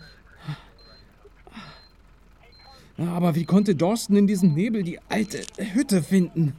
S4: Aber wie konnte Dawson in diesem Nebel die alte Hütte finden?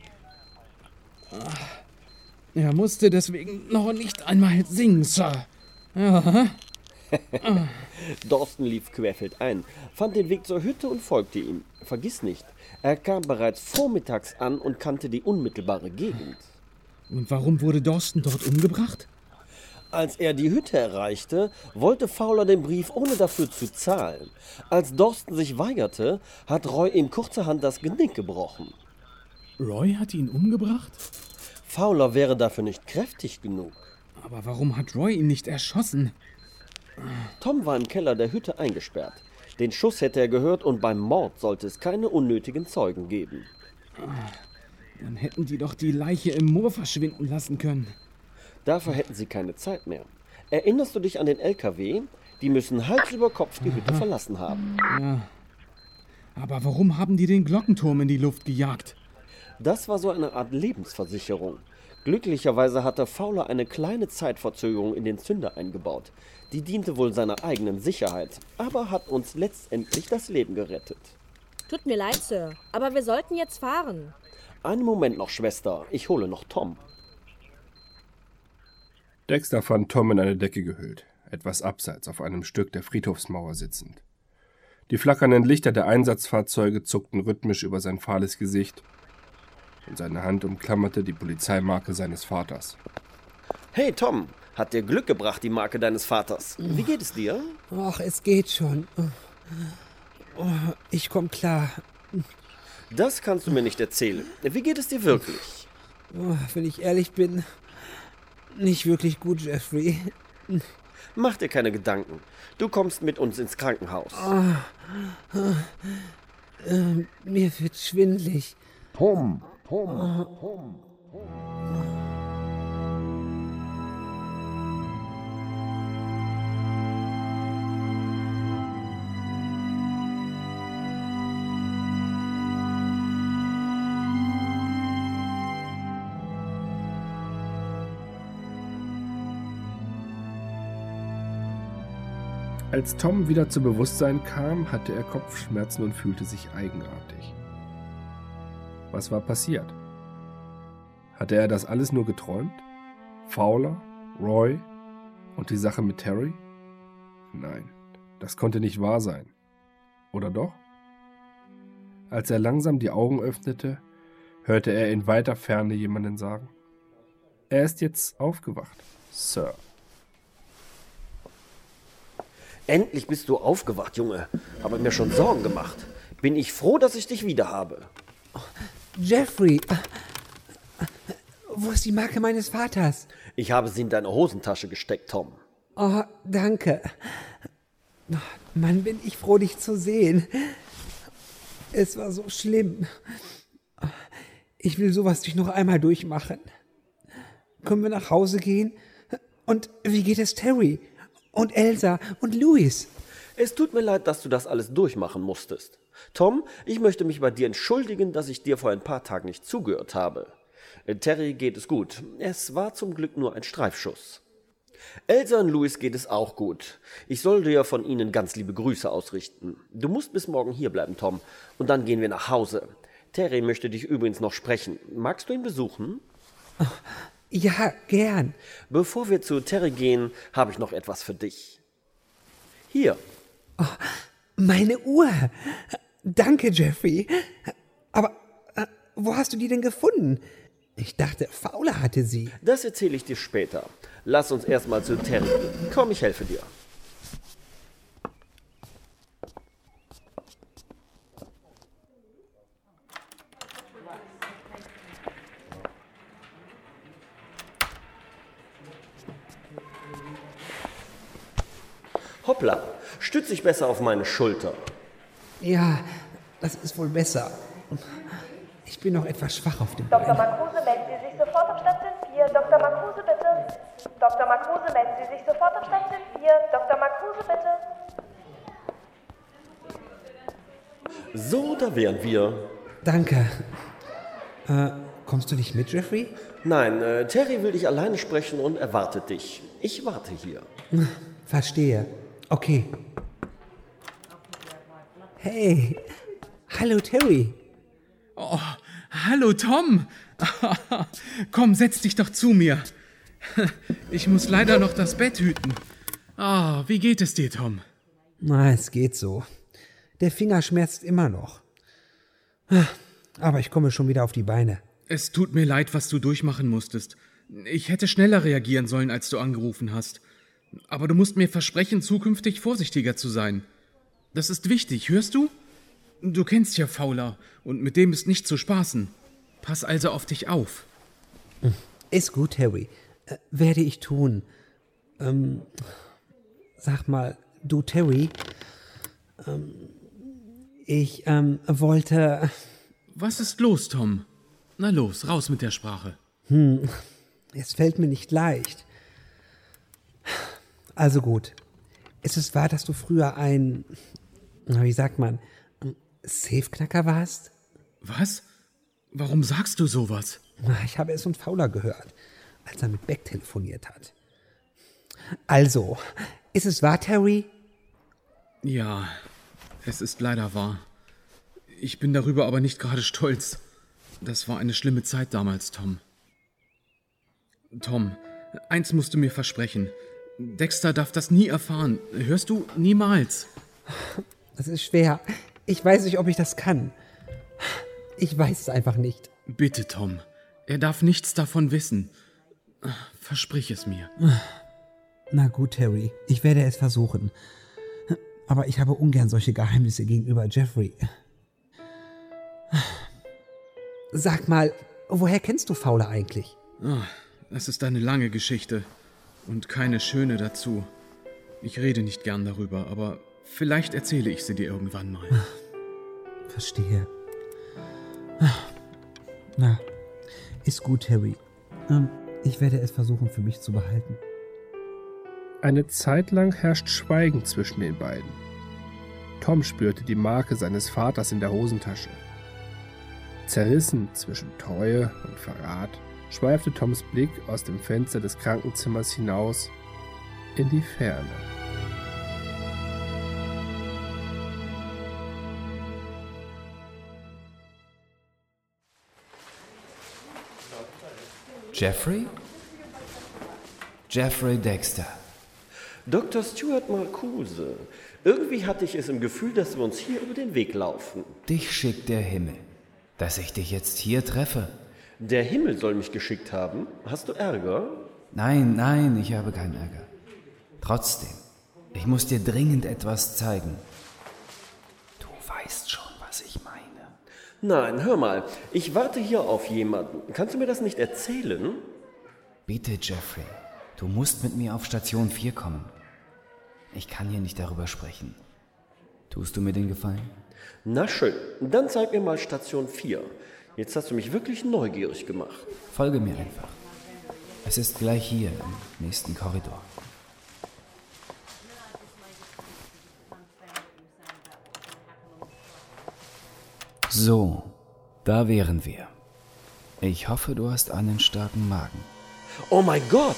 S4: Er musste deswegen noch nicht einmal singen, Sir. Ja.
S3: Dawson lief querfeldein, fand den Weg zur Hütte und folgte ihm. Vergiss nicht, er kam bereits vormittags an und kannte die unmittelbare Gegend.
S4: Und warum wurde Dawson dort umgebracht?
S3: Als er die Hütte erreichte, wollte Fowler den Brief ohne dafür zu zahlen. Als Dawson sich weigerte, hat Roy ihm kurzerhand das Genick gebrochen.
S4: Roy hat ihn umgebracht?
S3: Fowler wäre dafür nicht kräftig genug.
S4: Aber warum hat Roy ihn nicht erschossen?
S3: Tom war im Keller der Hütte eingesperrt. Den Schuss hätte er gehört und beim Mord sollte es keine unnötigen Zeugen geben.
S4: Dann hätten die doch die Leiche im Moor verschwinden lassen können.
S3: Dafür hätten sie keine Zeit mehr. Erinnerst du dich an den L K W? Die müssen Hals über Kopf die Hütte verlassen haben.
S4: Ja. Aber warum haben die den Glockenturm in die Luft gejagt?
S3: Das war so eine Art Lebensversicherung. Glücklicherweise hatte Fowler eine kleine Zeitverzögerung in den Zünder eingebaut. Die diente wohl seiner eigenen Sicherheit, aber hat uns letztendlich das Leben gerettet.
S22: Tut mir leid, Sir, aber wir sollten jetzt fahren.
S3: Einen Moment noch, Schwester. Ich hole noch Tom.
S8: Dexter fand Tom in eine Decke gehüllt, etwas abseits auf einem Stück der Friedhofsmauer sitzend. Die flackernden Lichter der Einsatzfahrzeuge zuckten rhythmisch über sein fahles Gesicht und seine Hand umklammerte die Polizeimarke seines Vaters.
S3: Hey Tom, hat dir Glück gebracht, die Marke deines Vaters. Wie geht es dir?
S5: Ach, es geht schon. Ich komm klar.
S3: Das kannst du mir nicht erzählen. Wie geht es dir wirklich?
S5: Oh, wenn ich ehrlich bin, nicht wirklich gut, Jeffrey.
S3: Mach dir keine Gedanken. Du kommst mit uns ins Krankenhaus.
S5: Oh, oh, äh, mir wird schwindelig.
S2: Tom, Tom,
S5: oh.
S2: Tom, Tom.
S8: Als Tom wieder zu Bewusstsein kam, hatte er Kopfschmerzen und fühlte sich eigenartig. Was war passiert? Hatte er das alles nur geträumt? Fowler, Roy und die Sache mit Terry? Nein, das konnte nicht wahr sein. Oder doch? Als er langsam die Augen öffnete, hörte er in weiter Ferne jemanden sagen: Er ist jetzt aufgewacht, Sir.
S3: Endlich bist du aufgewacht, Junge. Habe mir schon Sorgen gemacht. Bin ich froh, dass ich dich wieder habe.
S5: Jeffrey, wo ist die Marke meines Vaters?
S3: Ich habe sie in deine Hosentasche gesteckt, Tom.
S5: Oh, danke. Mann, bin ich froh, dich zu sehen. Es war so schlimm. Ich will sowas nicht noch einmal durchmachen. Können wir nach Hause gehen? Und wie geht es Terry? Und Elsa und Louis.
S3: Es tut mir leid, dass du das alles durchmachen musstest. Tom, ich möchte mich bei dir entschuldigen, dass ich dir vor ein paar Tagen nicht zugehört habe. Terry geht es gut. Es war zum Glück nur ein Streifschuss. Elsa und Louis geht es auch gut. Ich soll dir von ihnen ganz liebe Grüße ausrichten. Du musst bis morgen hier bleiben, Tom. Und dann gehen wir nach Hause. Terry möchte dich übrigens noch sprechen. Magst du ihn besuchen?
S5: Oh. Ja, gern.
S3: Bevor wir zu Terry gehen, habe ich noch etwas für dich. Hier.
S5: Oh, meine Uhr. Danke, Jeffrey. Aber äh, wo hast du die denn gefunden? Ich dachte, Fowler hatte sie.
S3: Das erzähle ich dir später. Lass uns erstmal zu Terry gehen. Komm, ich helfe dir. Hoppla, stütz dich besser auf meine Schulter.
S5: Ja, das ist wohl besser. Ich bin noch etwas schwach auf dem
S6: Doktor
S5: Bein.
S6: Marcuse, melden Sie sich sofort auf Station vier. Doktor Marcuse, bitte. Doktor Marcuse, melden Sie sich sofort auf Station vier. Doktor Marcuse, bitte.
S3: So, da wären wir.
S5: Danke. Äh, kommst du nicht mit, Jeffrey?
S3: Nein, äh, Terry will dich alleine sprechen und erwartet dich. Ich warte hier.
S5: Verstehe. Okay. Hey. Hallo, Terry.
S4: Oh, hallo, Tom. Komm, setz dich doch zu mir. Ich muss leider noch das Bett hüten. Ah, wie geht es dir, Tom?
S5: Na, es geht so. Der Finger schmerzt immer noch. Aber ich komme schon wieder auf die Beine.
S4: Es tut mir leid, was du durchmachen musstest. Ich hätte schneller reagieren sollen, als du angerufen hast. Aber du musst mir versprechen, zukünftig vorsichtiger zu sein. Das ist wichtig, hörst du? Du kennst ja Fowler und mit dem ist nicht zu spaßen. Pass also auf dich auf.
S5: Ist gut, Harry. Äh, werde ich tun. Ähm, sag mal, du, Terry, ähm, ich ähm, wollte...
S4: Was ist los, Tom? Na los, raus mit der Sprache.
S5: Hm, es fällt mir nicht leicht. Also gut. Ist es wahr, dass du früher ein, na, wie sagt man, Safeknacker warst?
S4: Was? Warum sagst du sowas?
S5: Ich habe es von Fowler gehört, als er mit Beck telefoniert hat. Also, ist es wahr, Terry?
S4: Ja, es ist leider wahr. Ich bin darüber aber nicht gerade stolz. Das war eine schlimme Zeit damals, Tom. Tom, eins musst du mir versprechen. Dexter darf das nie erfahren. Hörst du? Niemals.
S5: Das ist schwer. Ich weiß nicht, ob ich das kann. Ich weiß es einfach nicht.
S4: Bitte, Tom. Er darf nichts davon wissen. Versprich es mir.
S5: Na gut, Harry. Ich werde es versuchen. Aber ich habe ungern solche Geheimnisse gegenüber Jeffrey. Sag mal, woher kennst du Fowler eigentlich?
S4: Oh, das ist eine lange Geschichte und keine schöne dazu. Ich rede nicht gern darüber, aber vielleicht erzähle ich sie dir irgendwann mal.
S5: Verstehe. Na, ist gut, Harry. Ähm, ich werde es versuchen, für mich zu behalten.
S8: Eine Zeit lang herrscht Schweigen zwischen den beiden. Tom spürte die Marke seines Vaters in der Hosentasche. Zerrissen zwischen Treue und Verrat schweifte Toms Blick aus dem Fenster des Krankenzimmers hinaus in die Ferne.
S1: Jeffrey? Jeffrey Dexter.
S3: Doktor Stuart Marcuse, irgendwie hatte ich es im Gefühl, dass wir uns hier über den Weg laufen.
S1: Dich schickt der Himmel, dass ich dich jetzt hier treffe.
S3: Der Himmel soll mich geschickt haben? Hast du Ärger?
S1: Nein, nein, ich habe keinen Ärger. Trotzdem, ich muss dir dringend etwas zeigen. Du weißt schon, was ich meine.
S3: Nein, hör mal, ich warte hier auf jemanden. Kannst du mir das nicht erzählen?
S1: Bitte, Jeffrey, du musst mit mir auf Station vier kommen. Ich kann hier nicht darüber sprechen. Tust du mir den Gefallen?
S3: Na schön, dann zeig mir mal Station vier. Jetzt hast du mich wirklich neugierig gemacht.
S1: Folge mir einfach. Es ist gleich hier im nächsten Korridor. So, da wären wir. Ich hoffe, du hast einen starken Magen.
S3: Oh mein Gott!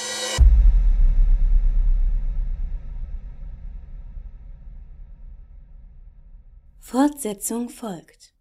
S11: Fortsetzung folgt.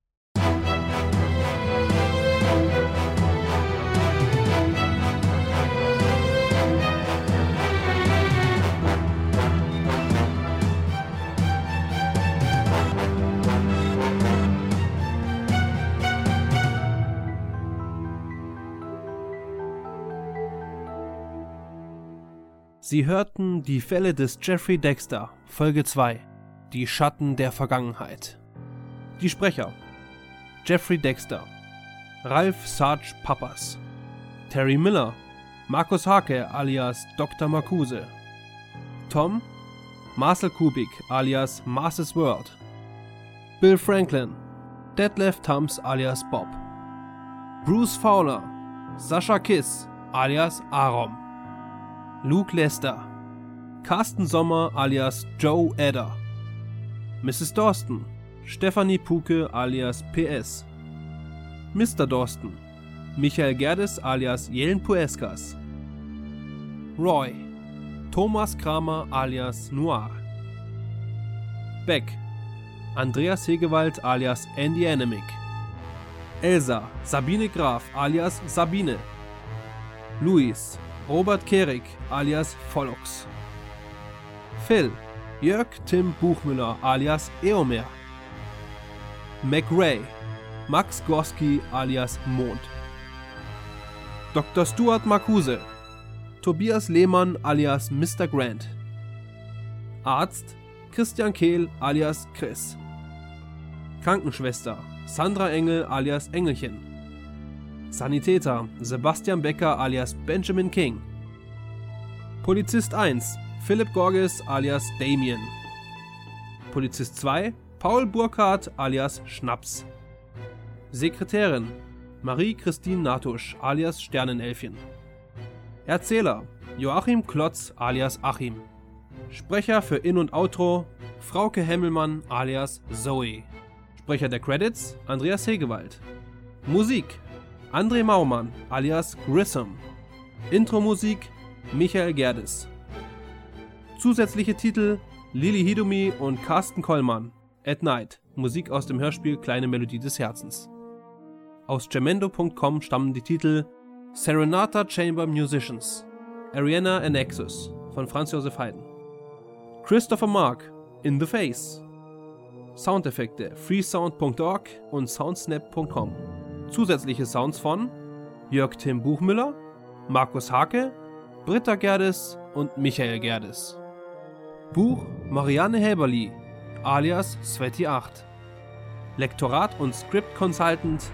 S15: Sie hörten die Fälle des Jeffrey Dexter, Folge zwei, die Schatten der Vergangenheit. Die Sprecher: Jeffrey Dexter, Ralph Sarge Pappas, Terry Miller, Markus Hake alias Doktor Marcuse, Tom, Marcel Kubik alias Marcus World, Bill Franklin, Detlef Tams alias Bob, Bruce Fowler, Sascha Kiss alias Arom, Luke Lester, Carsten Sommer alias Joe Edder, Misses Dorsten, Stephanie Puke alias P S, Mister Dorsten, Michael Gerdes alias Jelen Pueskas, Roy, Thomas Kramer alias Noir, Beck, Andreas Hegewald alias Andy Annemiek, Elsa, Sabine Graf alias Sabine, Luis, Robert Kehrig alias Vollox, Phil, Jörg Tim Buchmüller alias Eomer, McRae, Max Gorski alias Mond, Doktor Stuart Marcuse, Tobias Lehmann alias Mister Grant, Arzt Christian Kehl alias Chris, Krankenschwester Sandra Engel alias Engelchen, Sanitäter Sebastian Becker alias Benjamin King, Polizist eins Philipp Gorges alias Damien, Polizist zwei Paul Burkhardt alias Schnaps, Sekretärin Marie-Christine Natusch alias Sternenelfchen, Erzähler Joachim Klotz alias Achim, Sprecher für In- und Outro Frauke Hemmelmann alias Zoe, Sprecher der Credits Andreas Hegewald, Musik André Maumann alias Grissom, Intro-Musik Michael Gerdes, zusätzliche Titel Lili Hidumi und Carsten Kollmann, At Night, Musik aus dem Hörspiel Kleine Melodie des Herzens. Aus Jamendo Punkt com stammen die Titel Serenata Chamber Musicians, Ariana and Nexus von Franz Josef Haydn, Christopher Mark, In the Face, Soundeffekte freesound Punkt org und soundsnap Punkt com. Zusätzliche Sounds von Jörg Tim Buchmüller, Markus Hake, Britta Gerdes und Michael Gerdes. Buch Marianne Häberli alias Sveti acht. Lektorat und Script Consultant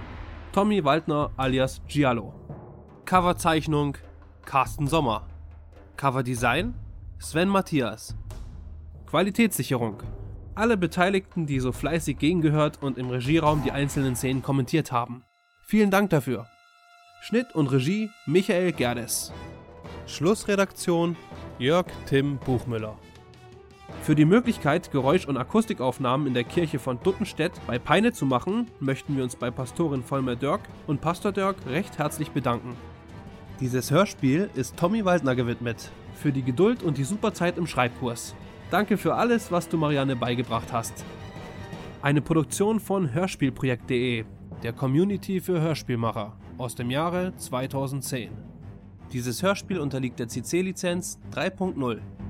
S15: Tommy Waldner alias Giallo. Coverzeichnung Carsten Sommer. Coverdesign Sven Matthias. Qualitätssicherung alle Beteiligten, die so fleißig gegengehört und im Regieraum die einzelnen Szenen kommentiert haben. Vielen Dank dafür. Schnitt und Regie Michael Gerdes. Schlussredaktion Jörg Tim Buchmüller. Für die Möglichkeit, Geräusch- und Akustikaufnahmen in der Kirche von Duttenstedt bei Peine zu machen, möchten wir uns bei Pastorin Vollmer Dörk und Pastor Dörk recht herzlich bedanken. Dieses Hörspiel ist Tommy Waldner gewidmet, für die Geduld und die Superzeit im Schreibkurs. Danke für alles, was du Marianne beigebracht hast. Eine Produktion von hörspielprojekt punkt de, der Community für Hörspielmacher, aus dem Jahre zweitausendzehn. Dieses Hörspiel unterliegt der C C-Lizenz drei Punkt null.